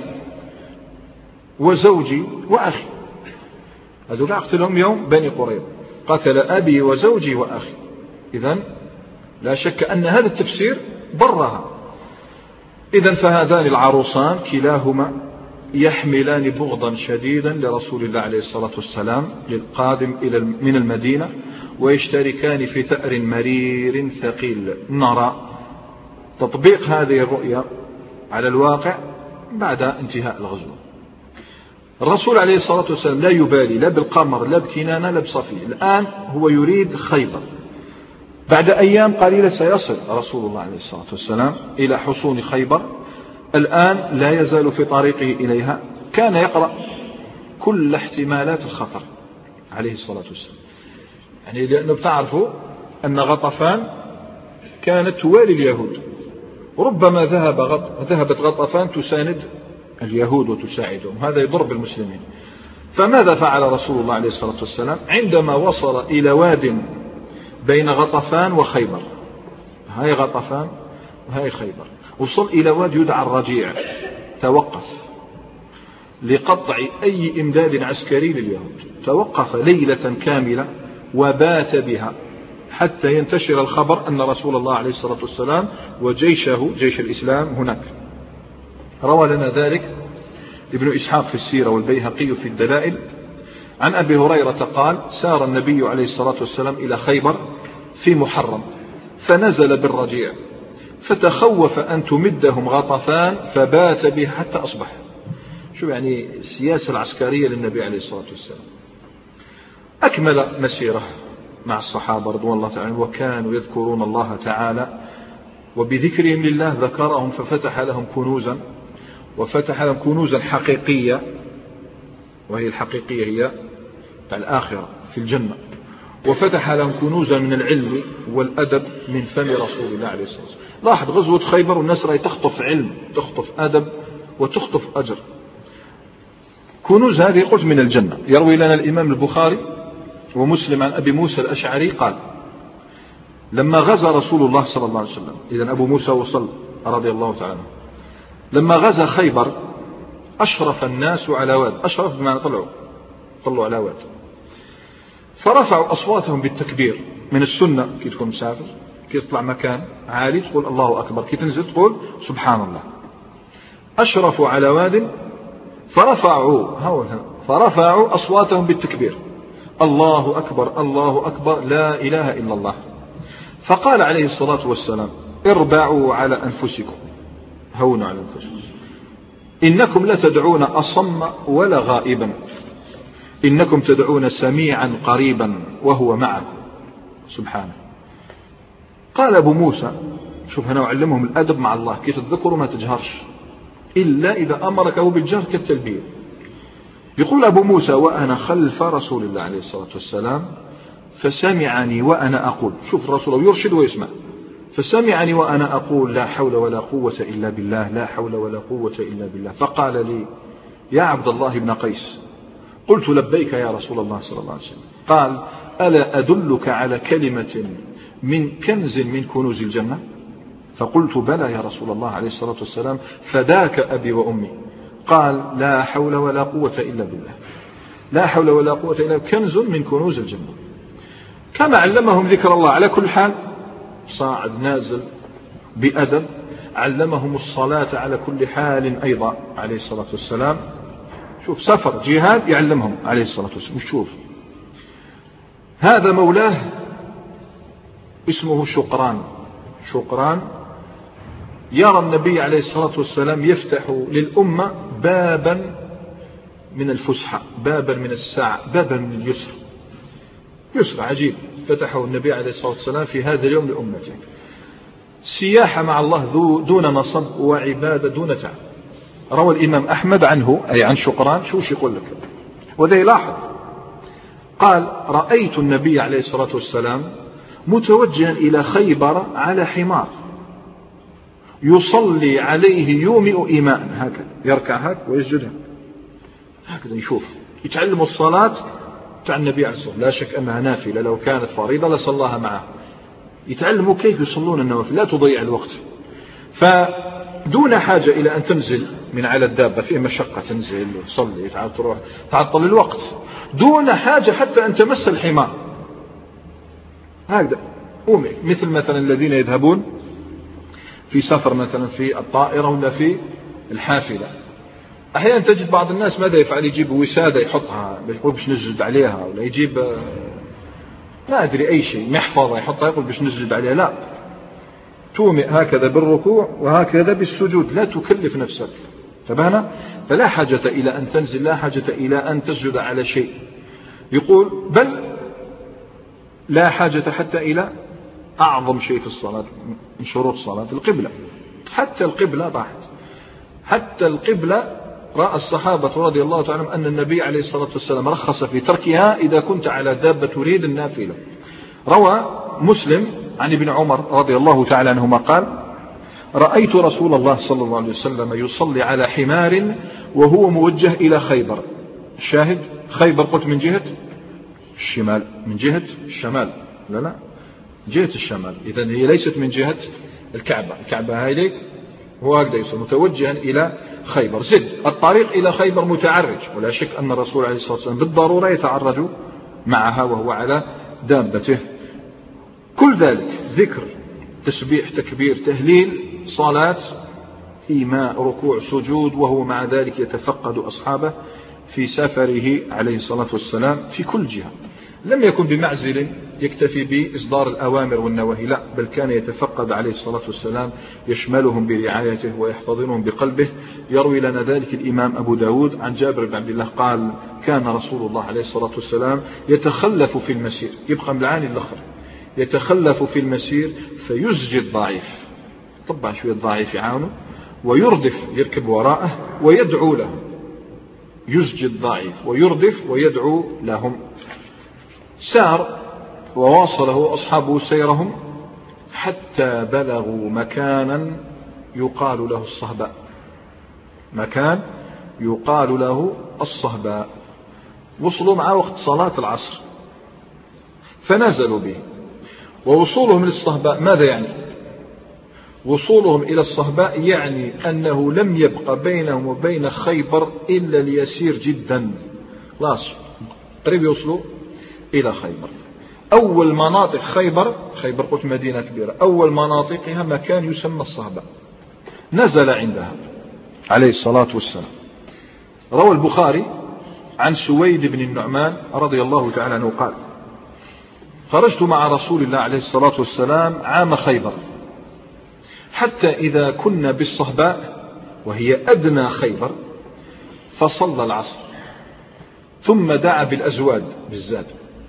وزوجي وأخي. هذول أقتلهم يوم بني قريظة، قتل أبي وزوجي وأخي. إذن لا شك أن هذا التفسير ضرها. إذن فهذان العروسان كلاهما يحملان بغضا شديدا لرسول الله عليه الصلاة والسلام للقادم إلى من المدينة، ويشتركان في ثأر مرير ثقيل. نرى تطبيق هذه الرؤيا على الواقع بعد انتهاء الغزو. الرسول عليه الصلاة والسلام لا يبالي لا بالقمر لا بكنانة لا بصفي، الآن هو يريد خيبر. بعد أيام قليلة سيصل رسول الله عليه الصلاة والسلام إلى حصون خيبر. الآن لا يزال في طريقه إليها، كان يقرأ كل احتمالات الخطر عليه الصلاة والسلام، يعني لأنه بتعرفوا أن غطفان كانت توالي اليهود، ربما ذهب غط... ذهبت غطفان تساند اليهود وتساعدهم، هذا يضر بالمسلمين. فماذا فعل رسول الله عليه الصلاة والسلام عندما وصل إلى واد بين غطفان وخيبر؟ هاي غطفان وهاي خيبر. وصل إلى واد يدعى الرجيع، توقف لقطع أي إمداد عسكري لليهود، توقف ليلة كاملة وبات بها حتى ينتشر الخبر أن رسول الله عليه الصلاة والسلام وجيشه جيش الإسلام هناك. روى لنا ذلك ابن إسحاق في السيرة والبيهقي في الدلائل عن أبي هريرة قال: سار النبي عليه الصلاة والسلام إلى خيبر في محرم، فنزل بالرجيع، فتخوف أن تمدهم غطفان، فبات به حتى أصبح. شو يعني السياسة العسكرية للنبي عليه الصلاة والسلام. أكمل مسيره مع الصحابة رضوان الله تعالى، وكانوا يذكرون الله تعالى، وبذكرهم لله ذكرهم ففتح لهم كنوزا، وفتح لهم كنوزا حقيقية، وهي الحقيقية هي الآخرة في الجنة، وفتح لهم كنوزا من العلم والأدب من فم رسول الله عليه الصلاة والسلام. لاحظ غزوة خيبر والناس راهي تخطف علم، تخطف أدب، وتخطف أجر. كنوز هذه قلت من الجنة. يروي لنا الإمام البخاري ومسلم عن أبي موسى الأشعري قال: لما غزا رسول الله صلى الله عليه وسلم، إذن أبو موسى وصل رضي الله تعالى، لما غزا خيبر أشرف الناس على واد، أشرف بمعنى طلعوا طلعوا على واد، فرفعوا أصواتهم بالتكبير. من السنة كي تكون مسافر، كي تطلع مكان عالي تقول الله أكبر، كي تنزل تقول سبحان الله. أشرفوا على واد فرفعوا فرفعوا أصواتهم بالتكبير: الله أكبر الله أكبر لا إله إلا الله. فقال عليه الصلاة والسلام: اربعوا على أنفسكم، هونوا على أنفسكم، إنكم لا تدعون أصم ولا غائبا، إنكم تدعون سميعا قريبا وهو معكم سبحانه. قال أبو موسى: شوف هنا أعلمهم الأدب مع الله، كي تتذكروا ما تجهرش إلا إذا أمرك بالجهر كالتلبية. يقول أبو موسى: وأنا خلف رسول الله عليه الصلاة والسلام فسمعني وأنا أقول، شوف الرسول يرشد ويسمع، فسمعني وأنا أقول لا حول ولا قوة إلا بالله، لا حول ولا قوة إلا بالله. فقال لي: يا عبد الله بن قيس. قلت: لبيك يا رسول الله صلى الله عليه وسلم. قال: ألا أدلك على كلمة من كنز من كنوز الجنة؟ فقلت: بلى يا رسول الله عليه الصلاة والسلام، فداك أبي وأمي. قال: لا حول ولا قوة إلا بالله، لا حول ولا قوة إلا بالله، كنز من كنوز الجنة. كما علمهم ذكر الله على كل حال، صاعد نازل بأدب، علمهم الصلاة على كل حال أيضا عليه الصلاة والسلام. شوف سفر جهاد يعلمهم عليه الصلاة والسلام. شوف هذا مولاه اسمه شقران، شقران يرى النبي عليه الصلاة والسلام يفتح للأمة بابا من الفسحة، بابا من السعة، بابا من اليسر، يسر عجيب فتحه النبي عليه الصلاة والسلام في هذا اليوم لأمته. سياحة مع الله دون نصب وعبادة دون تعب. روى الإمام أحمد عنه أي عن شقران شوش يقول لك وذا يلاحظ قال رأيت النبي عليه الصلاة والسلام متوجها إلى خيبر على حمار يصلي عليه يومئ إيماء هكذا يركع هكذا ويسجد هكذا يشوف يتعلم الصلاة تاع النبي عليه الصلاة والسلام. لا شك أنها نافلة لو كانت فريضة لصلاها معه. يتعلموا كيف يصلون النوافل لا تضيع الوقت. فدون حاجة إلى أن تنزل من على الدابة في مشقة تنزل وتصلي تروح تعطل الوقت دون حاجة حتى أن تمس الحمار هكذا أمي مثل مثلا الذين يذهبون في سفر مثلا في الطائرة ولا في الحافلة. أحيانا تجد بعض الناس ماذا يفعل يجيب وسادة يحطها يقول باش نسجد عليها ولا يجيب لا أدري أي شيء محفظة يحطها يقول باش نسجد عليها. لا تومئ هكذا بالركوع وهكذا بالسجود لا تكلف نفسك تبانا. فلا حاجة إلى أن تنزل لا حاجة إلى أن تسجد على شيء. يقول بل لا حاجة حتى إلى أعظم شيء في الصلاة من شروط الصلاة القبلة. حتى القبلة ضاحت حتى القبلة رأى الصحابة رضي الله تعالى عنهم أن النبي عليه الصلاة والسلام رخص في تركها إذا كنت على دابة تريد النافلة. روى مسلم عن ابن عمر رضي الله تعالى عنهما قال رأيت رسول الله صلى الله عليه وسلم يصلي على حمار وهو موجه إلى خيبر. الشاهد خيبر قلت من جهة الشمال من جهة الشمال لا لا جهة الشمال. إذن هي ليست من جهة الكعبة. الكعبة هاي هو هكذا يصل متوجها إلى خيبر. زد الطريق إلى خيبر متعرج ولا شك أن الرسول عليه الصلاة والسلام بالضرورة يتعرج معها وهو على دابته. كل ذلك ذكر تسبيح تكبير تهليل صلاة إيماء ركوع سجود وهو مع ذلك يتفقد أصحابه في سفره عليه الصلاة والسلام في كل جهة. لم يكن بمعزل يكتفي بإصدار الأوامر والنواهي لا بل كان يتفقد عليه الصلاة والسلام يشملهم برعايته ويحتضنهم بقلبه. يروي لنا ذلك الإمام أبو داود عن جابر بن عبد الله قال كان رسول الله عليه الصلاة والسلام يتخلف في المسير يبقى ملعاني الأخر يتخلف في المسير فيزجي الضعيف طبعا شوية الضعيف يعاونه ويردف يركب وراءه ويدعو له. يزجي الضعيف ويردف ويدعو لهم. سار وواصله أصحابه سيرهم حتى بلغوا مكانا يقال له الصهباء. مكان يقال له الصهباء. وصلوا مع وقت صلاة العصر فنزلوا به. ووصولهم للصهباء ماذا يعني؟ وصولهم إلى الصهباء يعني أنه لم يبق بينهم وبين خيبر إلا اليسير جدا. خلاص قريب يوصلوا إلى خيبر. أول مناطق خيبر خيبر قلت مدينة كبيرة أول مناطقها مكان يسمى الصهباء. نزل عندها عليه الصلاة والسلام. روى البخاري عن سويد بن النعمان رضي الله تعالى عنه قال خرجت مع رسول الله عليه الصلاة والسلام عام خيبر حتى إذا كنا بالصهباء وهي أدنى خيبر فصلى العصر ثم دعا بالأزواد بالزاد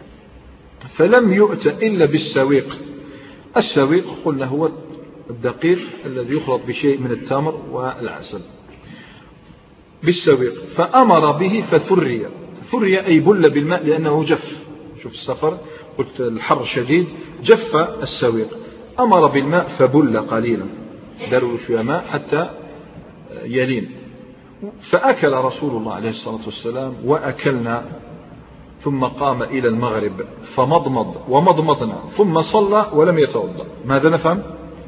فلم يؤت إلا بالسويق. السويق قلنا هو الدقيق الذي يخلط بشيء من التمر والعسل بالسويق فأمر به فثري. ثري أي بل بالماء لأنه جف. شوف السفر قلت الحر شديد جف السويق. أمر بالماء فبل قليلا داروا شوية ماء حتى يلين. فأكل رسول الله عليه الصلاة والسلام وأكلنا ثم قام إلى المغرب فمضمض ومضمضنا ثم صلى ولم يتوضأ. ماذا نفهم؟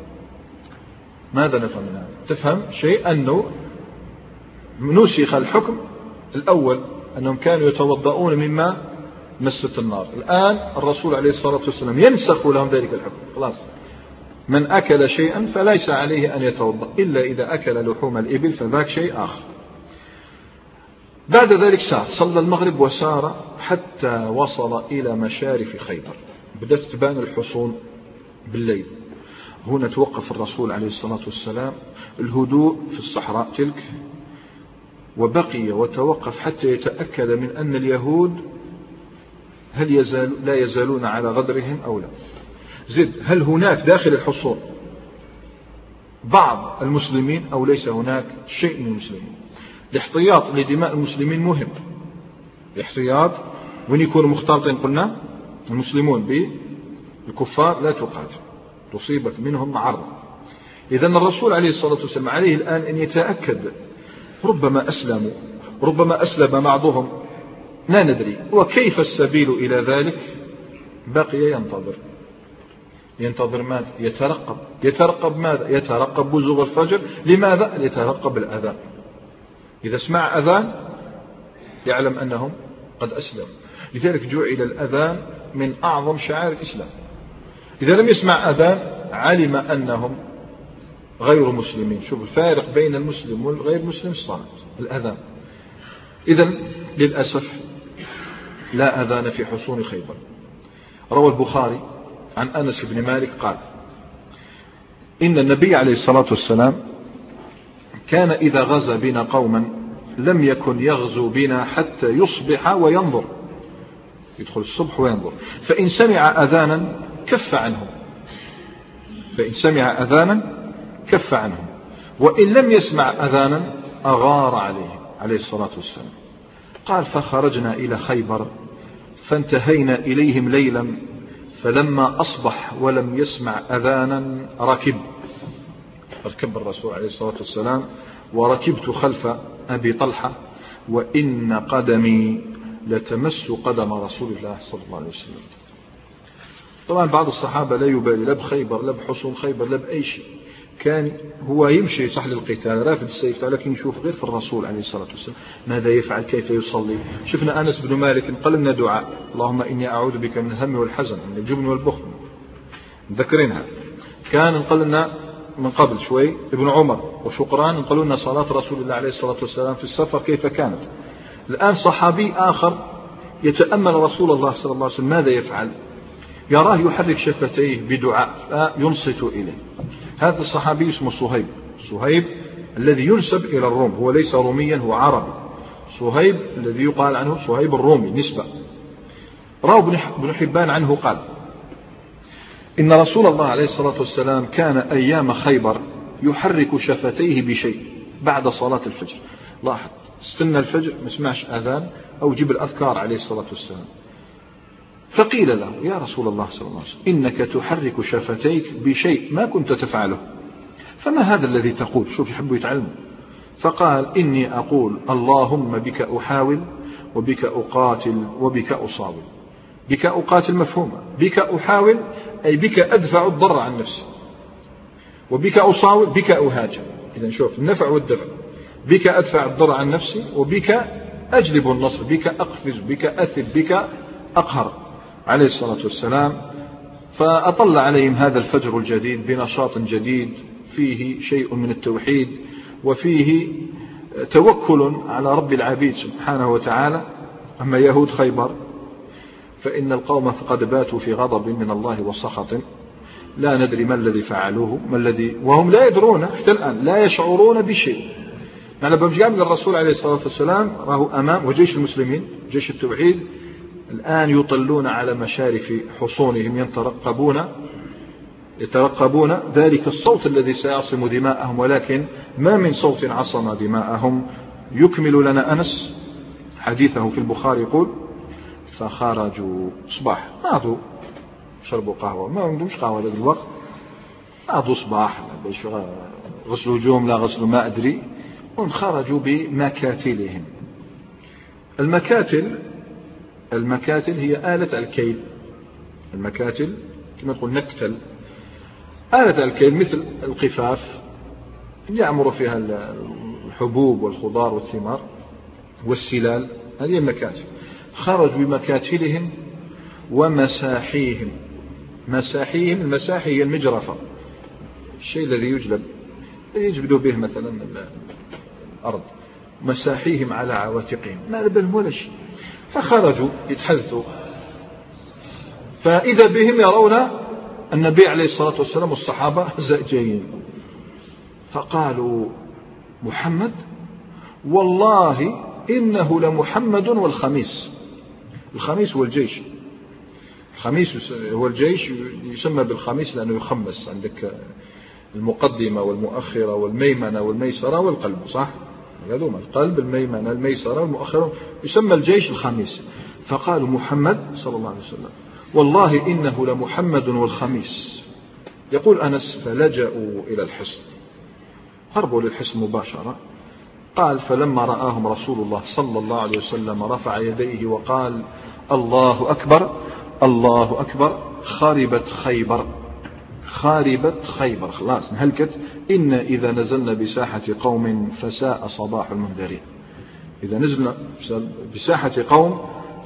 ماذا نفهم من هذا؟ تفهم شيء أنه نسخ الحكم الأول أنهم كانوا يتوضؤون مما مست النار. الآن الرسول عليه الصلاة والسلام ينسخ لهم ذلك الحكم. خلاص من أكل شيئا فليس عليه أن يتوضأ إلا إذا أكل لحوم الإبل فذاك شيء آخر. بعد ذلك سار صلى المغرب وسار حتى وصل إلى مشارف خيبر. بدأت تبان الحصون بالليل. هنا توقف الرسول عليه الصلاة والسلام. الهدوء في الصحراء تلك وبقي وتوقف حتى يتأكد من أن اليهود هل يزال لا يزالون على غدرهم أو لا. زد هل هناك داخل الحصون بعض المسلمين أو ليس هناك شيء من المسلمين. الاحتياط لدماء المسلمين مهم. الاحتياط وين يكونوا مختلطين قلنا المسلمون بالكفار لا تقاتل، تصيبك منهم معرة. إذن الرسول عليه الصلاة والسلام عليه الآن أن يتأكد، ربما أسلموا ربما أسلم بعضهم لا ندري، وكيف السبيل إلى ذلك؟ بقي ينتظر ينتظر ماذا؟ يترقب يترقب ماذا؟ يترقب بزوغ الفجر. لماذا؟ يترقب الأذان. إذا سمع أذان يعلم أنهم قد أسلموا. لذلك جعل الأذان من أعظم شعائر الإسلام. إذا لم يسمع أذان علم أنهم غير مسلمين. شوف الفارق بين المسلم والغير مسلم الصلاة، الأذان. إذن للأسف لا أذان في حصون خيبر. روى البخاري عن أنس بن مالك قال إن النبي عليه الصلاة والسلام كان إذا غزا بنا قوما لم يكن يغزو بنا حتى يصبح وينظر، يدخل الصبح وينظر، فإن سمع أذانا كف عنهم فإن سمع أذانا كف عنهم وإن لم يسمع أذانا أغار عليه عليه الصلاة والسلام. قال فخرجنا إلى خيبر فانتهينا إليهم ليلا فلما أصبح ولم يسمع أذانا ركب ركب الرسول عليه الصلاة والسلام وركبت خلف أبي طلحة وإن قدمي لتمس قدم رسول الله صلى الله عليه وسلم. طبعا بعض الصحابة لا يبالي لا بخيبر لا بحصون خيبر لا بأي شيء، كان هو يمشي صح للقتال رافد السيف، لكن يشوف غير في الرسول عليه الصلاة والسلام ماذا يفعل كيف يصلي. شفنا أنس بن مالك قال لنا دعاء اللهم إني أعوذ بك من الهم والحزن من الجبن والبخل، ذكرينها. كان قال لنا من قبل شوي ابن عمر وشقران قالوا لنا صلاة رسول الله عليه الصلاة والسلام في السفر كيف كانت. الآن صحابي آخر يتأمل رسول الله صلى الله عليه وسلم ماذا يفعل، يراه يحرك شفتيه بدعاء فينصت إليه. هذا الصحابي اسمه صهيب صهيب الذي ينسب إلى الروم، هو ليس روميا هو عربي. صهيب الذي يقال عنه صهيب الرومي نسبة. روى ابن حبان عنه قال إن رسول الله عليه الصلاة والسلام كان أيام خيبر يحرك شفتيه بشيء بعد صلاة الفجر. لاحظ استنى الفجر ما سمعش أذان أو جيب الأذكار عليه الصلاة والسلام. فقيل له يا رسول الله صلى الله عليه وسلم إنك تحرك شفتيك بشيء ما كنت تفعله، فما هذا الذي تقول؟ شوف يحبوا يتعلموا. فقال إني أقول اللهم بك أحاول وبك أقاتل وبك أصاول. بك أقاتل مفهومة، بك أحاول أي بك أدفع الضر عن نفسي، وبك أصاول بك أهاجم. إذن شوف النفع والدفع، بك أدفع الضر عن نفسي وبك أجلب النصر، بك أقفز بك أثب بك أقهر عليه الصلاة والسلام. فأطل عليهم هذا الفجر الجديد بنشاط جديد فيه شيء من التوحيد وفيه توكل على رب العبيد سبحانه وتعالى. أما يهود خيبر فإن القوم قد باتوا في غضب من الله وسخط، لا ندري ما الذي فعلوه ما الذي وهم لا يدرون حتى الآن لا يشعرون بشيء. يعني بمجاب للرسول عليه الصلاة والسلام راه أمام وجيش المسلمين جيش التوحيد الآن يطلون على مشارف حصونهم يترقبون يترقبون ذلك الصوت الذي سيعصم دماءهم، ولكن ما من صوت عصم دماءهم. يكمل لنا أنس حديثه في البخاري يقول فخرجوا صباح ناضوا شربوا قهوة، ما عندهمش قهوة ذاك الوقت، ناضوا صباح باش غسلوا جوم لا غسلوا ما أدري، وخرجوا بمكاتلهم. المكاتل المكاتل هي آلة الكيل، المكاتل كما نقول نكتل، آلة الكيل مثل القفاف يعمر فيها الحبوب والخضار والثمار والسلال، هذه المكاتل. خرجوا بمكاتلهم ومساحيهم. مساحيهم المساحي هي المجرفة، الشيء الذي يجلب يجبدوا به مثلا الأرض. مساحيهم على عواتقهم، ما بل ولا شيء. فخرجوا يتحدثوا، فإذا بهم يرون النبي عليه الصلاة والسلام والصحابة جايين، فقالوا محمد والله إنه لمحمد والخميس. الخميس هو الجيش، الخميس هو الجيش يسمى بالخميس لأنه يخمس، عندك المقدمة والمؤخرة والميمنة والميسرة والقلب، صح؟ هذوما القلب الميمنة الميسرة والمؤخرة، يسمى الجيش الخميس. فقالوا محمد صلى الله عليه وسلم والله إنه لمحمد والخميس. يقول أنس فلجأوا إلى الحصن، هربوا للحصن مباشرة. قال فلما رآهم رسول الله صلى الله عليه وسلم رفع يديه وقال الله أكبر الله أكبر خاربت خيبر خاربت خيبر، خلاص انهلكت. إن إذا نزلنا بساحة قوم فساء صباح المنذرين. إذا نزلنا بساحة قوم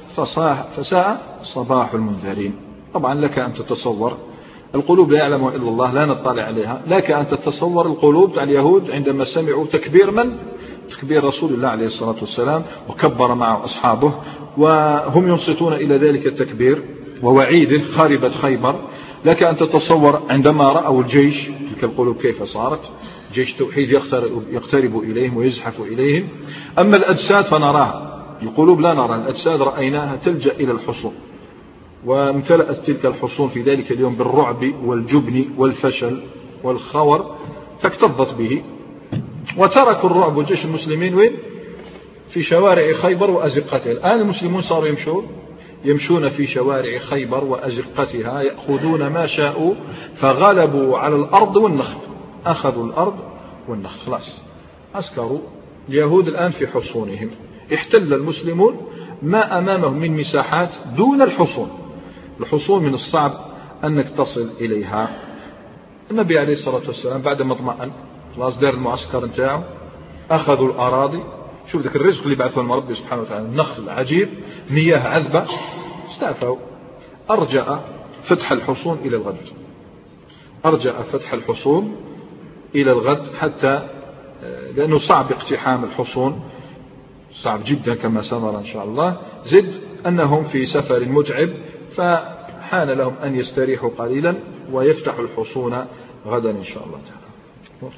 فساء صباح المنذرين. طبعا لك أن تتصور، القلوب لا يعلمها إلا الله، لا نطلع عليها، لك أن تتصور القلوب تاع اليهود عندما سمعوا تكبير من؟ تكبير رسول الله عليه الصلاة والسلام، وكبر معه أصحابه وهم ينصتون إلى ذلك التكبير ووعيده خاربت خيبر. لك أن تتصور عندما رأوا الجيش تلك القلوب كيف صارت، جيش توحيد يقترب, يقترب إليهم ويزحف إليهم. أما الأجساد فنراها، القلوب لا نرى، الأجساد رأيناها تلجأ إلى الحصون، وامتلأت تلك الحصون في ذلك اليوم بالرعب والجبن والفشل والخور، فاكتظت به وتركوا الرعب. وجيش المسلمين وين؟ في شوارع خيبر وأزقتها. الآن المسلمون صاروا يمشون يمشون في شوارع خيبر وأزقتها، يأخذون ما شاءوا، فغلبوا على الأرض والنخل، أخذوا الأرض والنخل، خلاص عسكروا. اليهود الآن في حصونهم، احتل المسلمون ما أمامهم من مساحات دون الحصون. الحصون من الصعب أنك تصل إليها. النبي عليه الصلاة والسلام بعد ما اطمأن خلاص دار المعسكر نتاعه، أخذوا الأراضي. شوف ذاك الرزق اللي بعثه لنا ربي سبحانه وتعالى، النخل عجيب، مياه عذبة، استعفوا. أرجأ فتح الحصون إلى الغد، أرجأ فتح الحصون إلى الغد، حتى لأنه صعب اقتحام الحصون، صعب جدا كما سنرى إن شاء الله. زد أنهم في سفر متعب، فحان لهم أن يستريحوا قليلا ويفتحوا الحصون غدا إن شاء الله تعالى.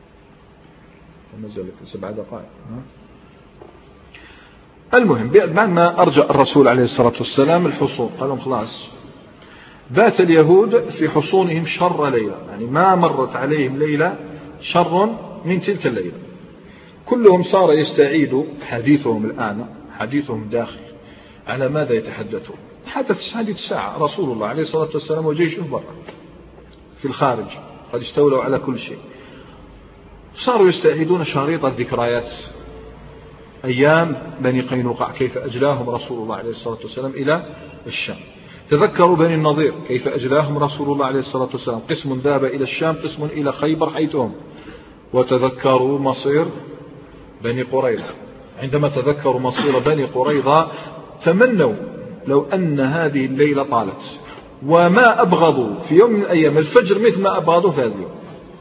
نزل سبع دقائق. المهم بعد ما أرجع الرسول عليه الصلاة والسلام الحصون، قال لهم خلاص بات اليهود في حصونهم شر ليلة، يعني ما مرت عليهم ليلة شر من تلك الليلة. كلهم صار يستعيد حديثهم الآن، حديثهم داخل على ماذا يتحدثون. حدث هذه الساعة رسول الله عليه الصلاة والسلام وجيشه برا في الخارج، قد استولوا على كل شيء. صاروا يستعيدون شريط الذكريات، أيام بني قينقاع كيف أجلاهم رسول الله عليه الصلاة والسلام إلى الشام. تذكروا بني النضير كيف أجلاهم رسول الله عليه الصلاة والسلام، قسم ذهب إلى الشام، قسم إلى خيبر حيثهم. وتذكروا مصير بني قريظة، عندما تذكروا مصير بني قريظة تمنوا لو أن هذه الليلة طالت، وما أبغضوا في يوم من الأيام الفجر مثل ما أبغضوا في هذا اليوم.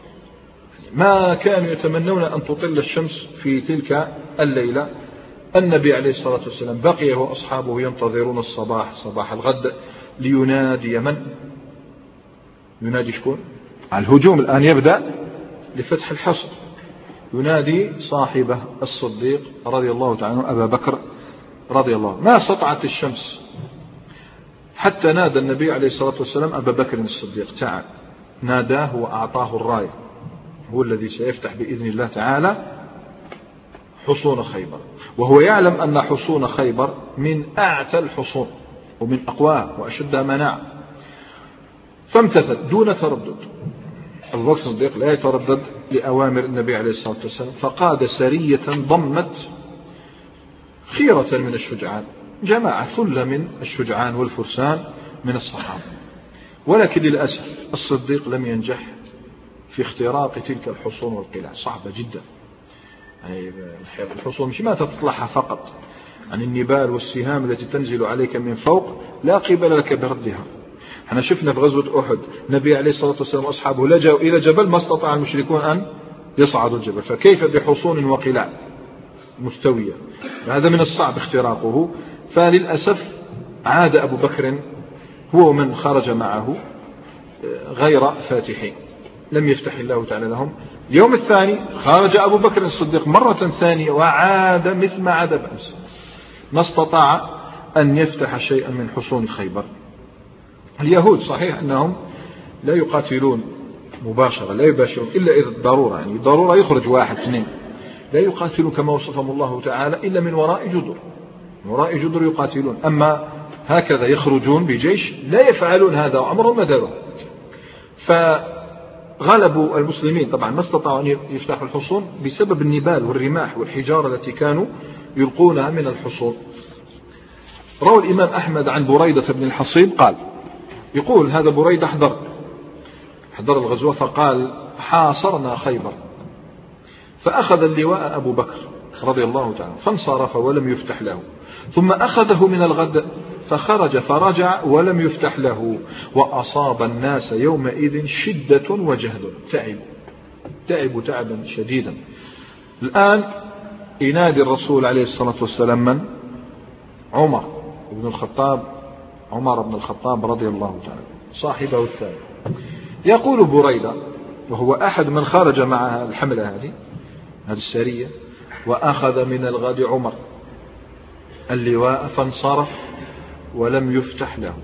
ما كانوا يتمنون أن تطل الشمس في تلك الليلة. النبي عليه الصلاة والسلام بقي وأصحابه ينتظرون الصباح، صباح الغد، لينادي من؟ ينادي شكون؟ الهجوم الآن يبدأ لفتح الحصن. ينادي صاحبه الصديق رضي الله تعالى عنه أبا بكر رضي الله. ما سطعت الشمس حتى نادى النبي عليه الصلاة والسلام أبا بكر الصديق، تعال. ناداه وأعطاه الراية، هو الذي سيفتح بإذن الله تعالى حصون خيبر، وهو يعلم أن حصون خيبر من أعتى الحصون ومن أقواها وأشدها مناعة. فامتثل دون تردد. أبو بكر الصديق لا يتردد لأوامر النبي عليه الصلاة والسلام، فقاد سرية ضمت خيرة من الشجعان، جماعة ثلة من الشجعان والفرسان من الصحابة. ولكن للأسف الصديق لم ينجح في اختراق تلك الحصون والقلاع، صعبة جدا. يعني الحصون مش ما تطلعها فقط، عن النبال والسهام التي تنزل عليك من فوق لا قبل لك بردها. احنا شفنا في غزوة أحد النبي عليه الصلاة والسلام وأصحابه لجأوا إلى جبل ما استطاع المشركون أن يصعدوا الجبل، فكيف بحصون وقلاع مستوية؟ هذا من الصعب اختراقه. فللأسف عاد أبو بكر هو من خرج معه غير فاتحين، لم يفتح الله تعالى لهم. اليوم الثاني خرج أبو بكر الصديق مرة ثانية وعاد مثل ما عاد بأمس، ما استطاع أن يفتح شيئا من حصون خيبر. اليهود صحيح أنهم لا يقاتلون مباشرة، لا يباشرون إلا إذا الضرورة، يعني ضرورة يخرج واحد اثنين، لا يقاتلون كما وصفهم الله تعالى إلا من وراء جدر، من وراء جدر يقاتلون. أما هكذا يخرجون بجيش لا يفعلون هذا وعمرهم ما داروا. فغلبوا المسلمين طبعا، ما استطاعوا أن يفتحوا الحصون بسبب النبال والرماح والحجارة التي كانوا يلقونها من الحصون. روى الإمام أحمد عن بريدة بن الحصيب قال، يقول هذا بريدة حضر حضر الغزوة، فقال حاصرنا خيبر فأخذ اللواء أبو بكر رضي الله تعالى فانصرف ولم يفتح له، ثم أخذه من الغد فخرج فرجع ولم يفتح له، وأصاب الناس يومئذ شدة وجهد، تعب تعب تعبا شديدا. الآن ينادي الرسول عليه الصلاة والسلام من؟ عمر بن الخطاب، عمر بن الخطاب رضي الله تعالى صاحبه الثاني. يقول بريدة وهو أحد من خرج مع الحملة هذه هذه السرية، وأخذ من الغد عمر اللواء فانصرف ولم يفتح له،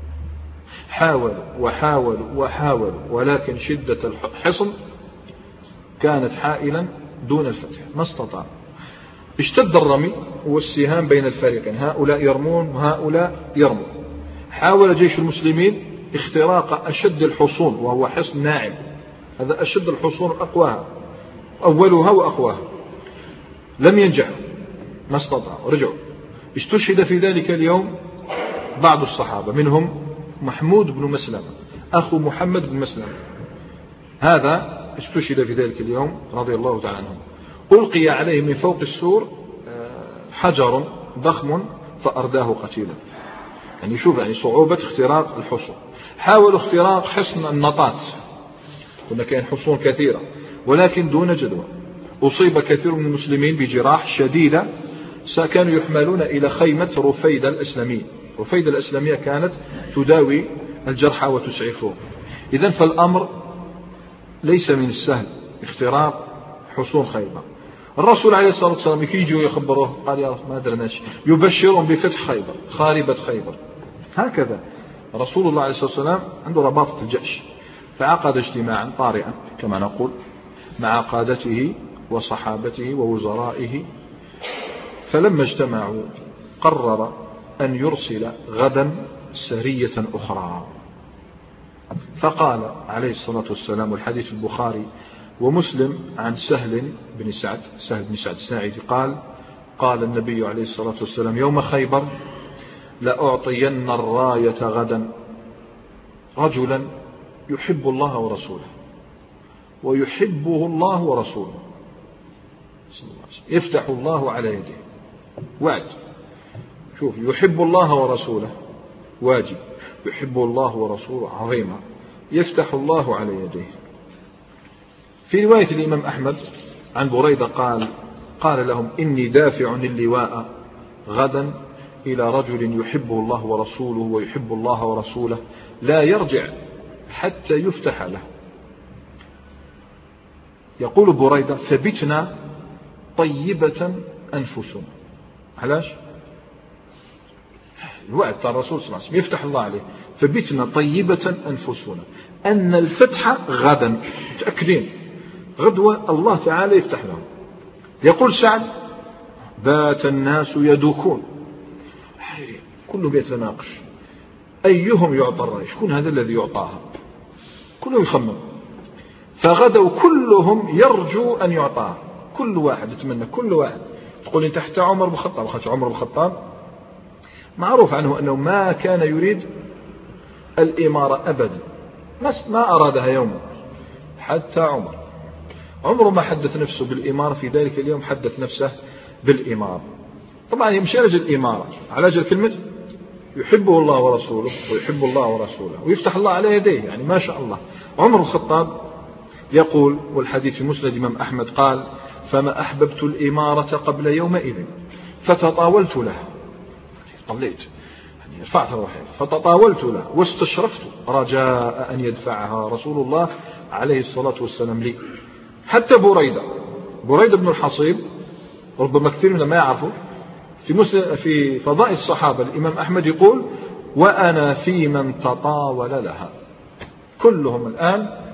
حاولوا وحاولوا وحاولوا ولكن شدة الحصن كانت حائلا دون الفتح، ما استطاع. اشتد الرمي والسهام بين الفريقين، هؤلاء يرمون وهؤلاء يرمون. حاول جيش المسلمين اختراق أشد الحصون وهو حصن ناعم، هذا أشد الحصون أقواها أولها وأقواها، لم ينجحوا، ما استطاعوا، رجعوا. استشهد في ذلك اليوم بعض الصحابة، منهم محمود بن مسلمة أخو محمد بن مسلمة، هذا استشهد في ذلك اليوم رضي الله تعالى عنه. ألقي عليه من فوق السور حجر ضخم فأرداه قتيلا. يعني شوف يعني صعوبة اختراق الحصون. حاولوا اختراق حصن النطات، كنا كان حصون كثيرة ولكن دون جدوى. أصيب كثير من المسلمين بجراح شديدة، كانوا يحملون إلى خيمة رفيدة الإسلامية. رفيدة الإسلامية كانت تداوي الجرحى وتسعفهم. إذن فالأمر ليس من السهل اختراق حصون خيبر. الرسول عليه الصلاة والسلام يجوا يخبروه، قال يا رسول ما درناش، يبشرهم بفتح خيبر، خاربة خيبر. هكذا رسول الله عليه الصلاة والسلام عنده رباطة الجأش، فعقد اجتماعا طارئا كما نقول مع قادته وصحابته ووزرائه، فلما اجتمعوا قرر أن يرسل غدا سرية أخرى. فقال عليه الصلاة والسلام، والحديث البخاري ومسلم عن سهل بن سعد سهل بن سعد الساعدي قال قال النبي عليه الصلاة والسلام يوم خيبر لأعطين الراية غدا رجلا يحب الله ورسوله ويحبه الله ورسوله، يفتح الله على يده. وعد، شوف، يحب الله ورسوله واجب، يحب الله ورسوله عظيمة، يفتح الله على يديه. في رواية الإمام أحمد عن بريدة قال قال لهم إني دافع اللواء غدا إلى رجل يحبه الله ورسوله ويحب الله ورسوله لا يرجع حتى يفتح له. يقول بريدة فبتنا طيبة أنفسنا. علاش؟ الوعد تاع الرسول صلى الله عليه وسلم يفتح الله عليه، فبتنا طيبة أنفسنا أن الفتح غدا، متأكدين غدوة الله تعالى يفتح لهم. يقول سعد بات الناس يدوكون، كلهم يتناقش أيهم يعطى الراية، شكون هذا الذي يعطاها، كلهم يخمم. فغدوا كلهم يرجو أن يعطاها، كل واحد يتمنى، كل واحد تقول انت تحت عمر بن الخطاب، خاطر عمر بن الخطاب معروف عنه أنه ما كان يريد الإمارة أبدا، ما أرادها يوما. حتى عمر عمره ما حدث نفسه بالإمارة، في ذلك اليوم حدث نفسه بالإمارة. طبعا مش على أجل الإمارة، على أجل كلمة يحبه الله ورسوله ويحب الله ورسوله ويفتح الله على يديه، يعني ما شاء الله. عمر بن الخطاب يقول، والحديث في مسند الإمام أحمد قال فما أحببت الإمارة قبل يومئذ فتطاولت له، طليت يعني رفعت روحي، فتطاولت له واستشرفت رجاء أن يدفعها رسول الله عليه الصلاة والسلام لي. حتى بريدة بريدة بن الحصيب ربما كثير من ما يعرفوا، في مسلم في فضائل الصحابة الإمام أحمد يقول وأنا في من تطاول لها. كلهم الآن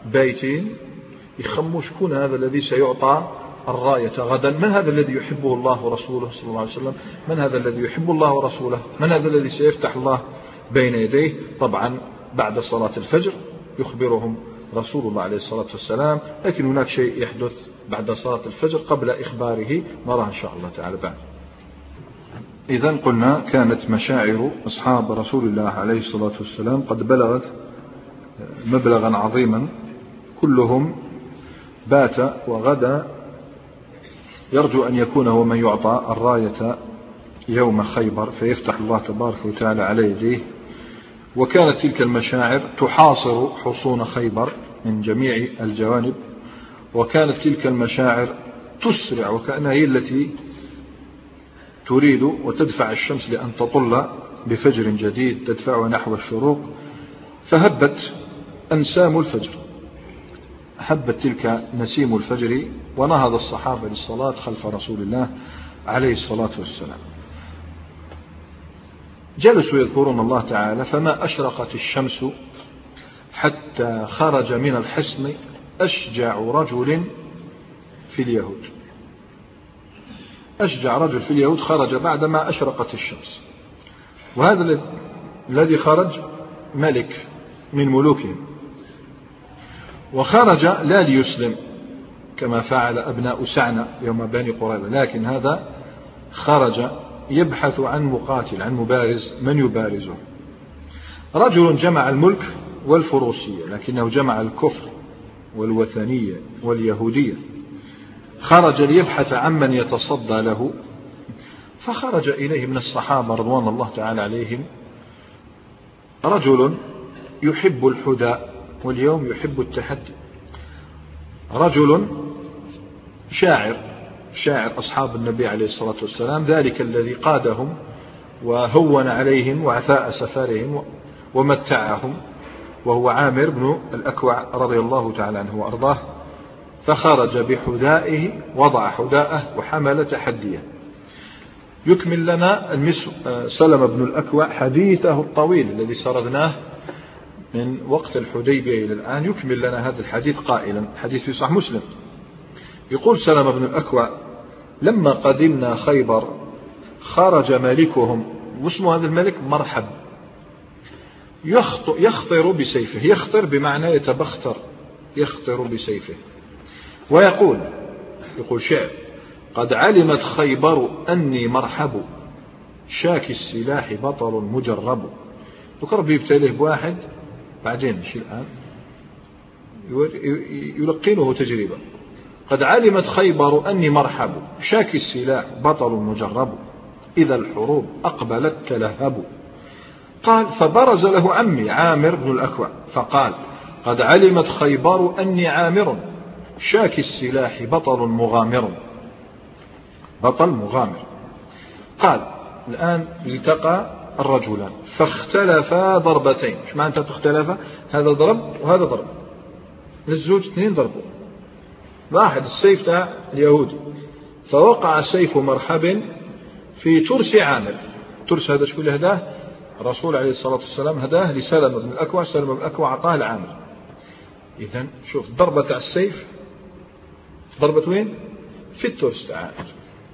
بايتين يخموا شكون هذا الذي سيعطى الراية غدا، من هذا الذي يحبه الله ورسوله صلى الله عليه وسلم، من هذا الذي يحب الله ورسوله، من هذا الذي سيفتح الله بين يديه. طبعا بعد صلاة الفجر يخبرهم رسول الله عليه الصلاة والسلام، لكن هناك شيء يحدث بعد صلاة الفجر قبل إخباره نراه إن شاء الله تعالى بعد. إذن قلنا كانت مشاعر أصحاب رسول الله عليه الصلاة والسلام قد بلغت مبلغا عظيما، كلهم بات وغدا يرجو أن يكون هو من يعطى الراية يوم خيبر فيفتح الله تبارك وتعالى على يديه. وكانت تلك المشاعر تحاصر حصون خيبر من جميع الجوانب، وكانت تلك المشاعر تسرع وكأنها هي التي تريد وتدفع الشمس لأن تطل بفجر جديد تدفع نحو الشروق. فهبت أنسام الفجر، هبت تلك نسيم الفجر، ونهض الصحابة للصلاة خلف رسول الله عليه الصلاة والسلام. جلسوا يذكرون الله تعالى، فما أشرقت الشمس حتى خرج من الحصن أشجع رجل في اليهود. أشجع رجل في اليهود خرج بعدما أشرقت الشمس، وهذا الذي خرج ملك من ملوكهم، وخرج لا ليسلم كما فعل أبناء سعنة يوم بني قريظة، لكن هذا خرج يبحث عن مقاتل، عن مبارز من يبارزه. رجل جمع الملك والفروسية، لكنه جمع الكفر والوثنية واليهودية. خرج ليبحث عن من يتصدى له، فخرج إليه من الصحابة رضوان الله تعالى عليهم رجل يحب الحداء واليوم يحب التحدي، رجل شاعر شاعر أصحاب النبي عليه الصلاة والسلام، ذلك الذي قادهم وهون عليهم وعفاء سفرهم ومتعهم، وهو عامر بن الأكوع رضي الله تعالى عنه وأرضاه. فخرج بحدائه، وضع حداءه وحمل تحديه. يكمل لنا المس سلم بن الأكوع حديثه الطويل الذي سردناه من وقت الحديبية إلى الآن، يكمل لنا هذا الحديث قائلا، حديث في صحيح مسلم. يقول سلم بن الأكوع: لما قدمنا خيبر خرج ملكهم، واسمه هذا الملك مرحب، يخطر بسيفه، يخطر بمعنى يتبختر، يخطر بسيفه، ويقول يقول شعر: قد علمت خيبر أني مرحب، شاك السلاح بطل مجرب. يقرب يبتليه بواحد بعدين شيء الآن يلقنه تجربة. قد علمت خيبر أني مرحب، شاك السلاح بطل مجرب، إذا الحروب أقبلت تلهب. قال: فبرز له عمي عامر بن الأكوع فقال: قد علمت خيبر أني عامر، شاك السلاح بطل مغامر. بطل مغامر. قال: الآن التقى الرجلان فاختلفا ضربتين. ايش معنى تختلفا؟ هذا ضرب وهذا ضرب، الزوج اثنين ضربوا، واحد السيف تاع اليهودي، فوقع سيف مرحب في ترس عامر. ترس هذا شكون اللي هداه؟ الرسول عليه الصلاة والسلام هداه لسلم بن الأكوع، سلم بن الأكوع عطاه لعامر. إذن شوف ضربة تاع السيف، ضربة وين؟ في الترس تاع عامر.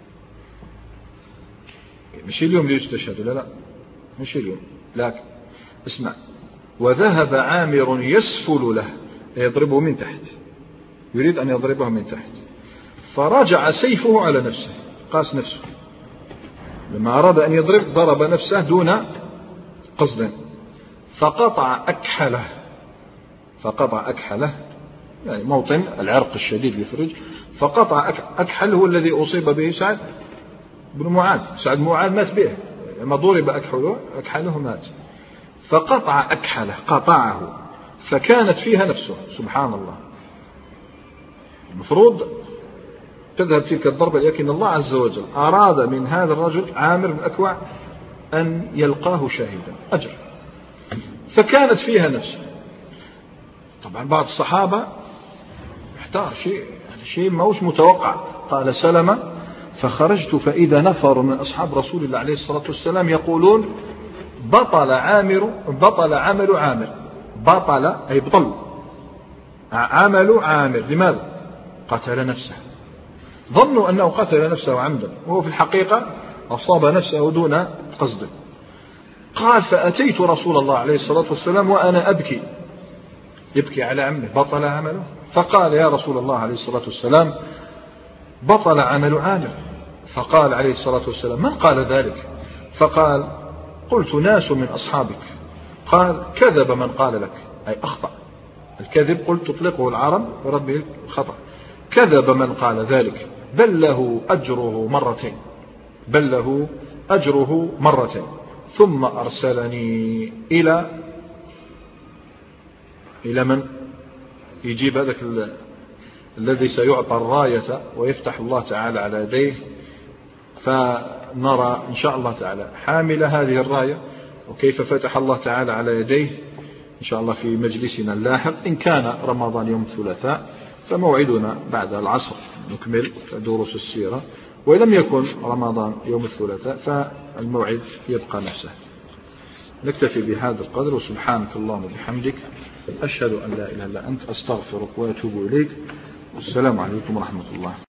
مش اليوم اللي يستشهد، لا لا مش اليوم، لكن اسمع: وذهب عامر يسفل له، يضربه من تحت، يريد أن يضربه من تحت، فرجع سيفه على نفسه، قاس نفسه، لما أراد أن يضرب ضرب نفسه دون قصد، فقطع أكحله، فقطع أكحله يعني موطن العرق الشديد يفرج، فقطع أكحله هو الذي أصيب به سعد بن معاذ. سعد بن معاذ مات به لما ضرب أكحله، أكحله مات، فقطع أكحله، قطعه، فكانت فيها نفسه. سبحان الله، المفروض تذهب تلك الضربة، لكن الله عز وجل أراد من هذا الرجل عامر بن الأكوع أن يلقاه شاهدا أجر، فكانت فيها نفسه. طبعا بعض الصحابة احتار، شيء يعني شيء موش متوقع. قال سلمة: فخرجت فإذا نفر من أصحاب رسول الله عليه الصلاة والسلام يقولون: بطل عامر، بطل عمل عامر. بطل أي بطل، عمل عامر. لماذا؟ قتل نفسه، ظنوا أنه قتل نفسه عمدا وهو في الحقيقة أصاب نفسه دون قصده. قال فأتيت رسول الله عليه الصلاة والسلام وأنا أبكي، يبكي على عمه بطل عمله. فقال يا رسول الله عليه الصلاة والسلام بطل عمل عامر. فقال عليه الصلاة والسلام من قال ذلك؟ فقال قلت ناس من أصحابك. قال كذب من قال لك، أي أخطأ. الكذب قلت تطلقه العرب برد الخطأ. كذب من قال ذلك، بل له أجره مرتين، بل له أجره مرتين. ثم أرسلني إلى إلى من يجيب هذاك الذي سيعطى الراية ويفتح الله تعالى على يديه، فنرى إن شاء الله تعالى حامل هذه الراية وكيف فتح الله تعالى على يديه إن شاء الله في مجلسنا اللاحق. إن كان رمضان يوم الثلاثاء فموعدنا بعد العصر نكمل دروس السيرة، وإن لم يكن رمضان يوم الثلاثاء فالموعد يبقى نفسه. نكتفي بهذا القدر، وسبحانك اللهم وبحمدك أشهد أن لا إله إلا أنت أستغفرك وأتوب إليك. والسلام عليكم ورحمة الله.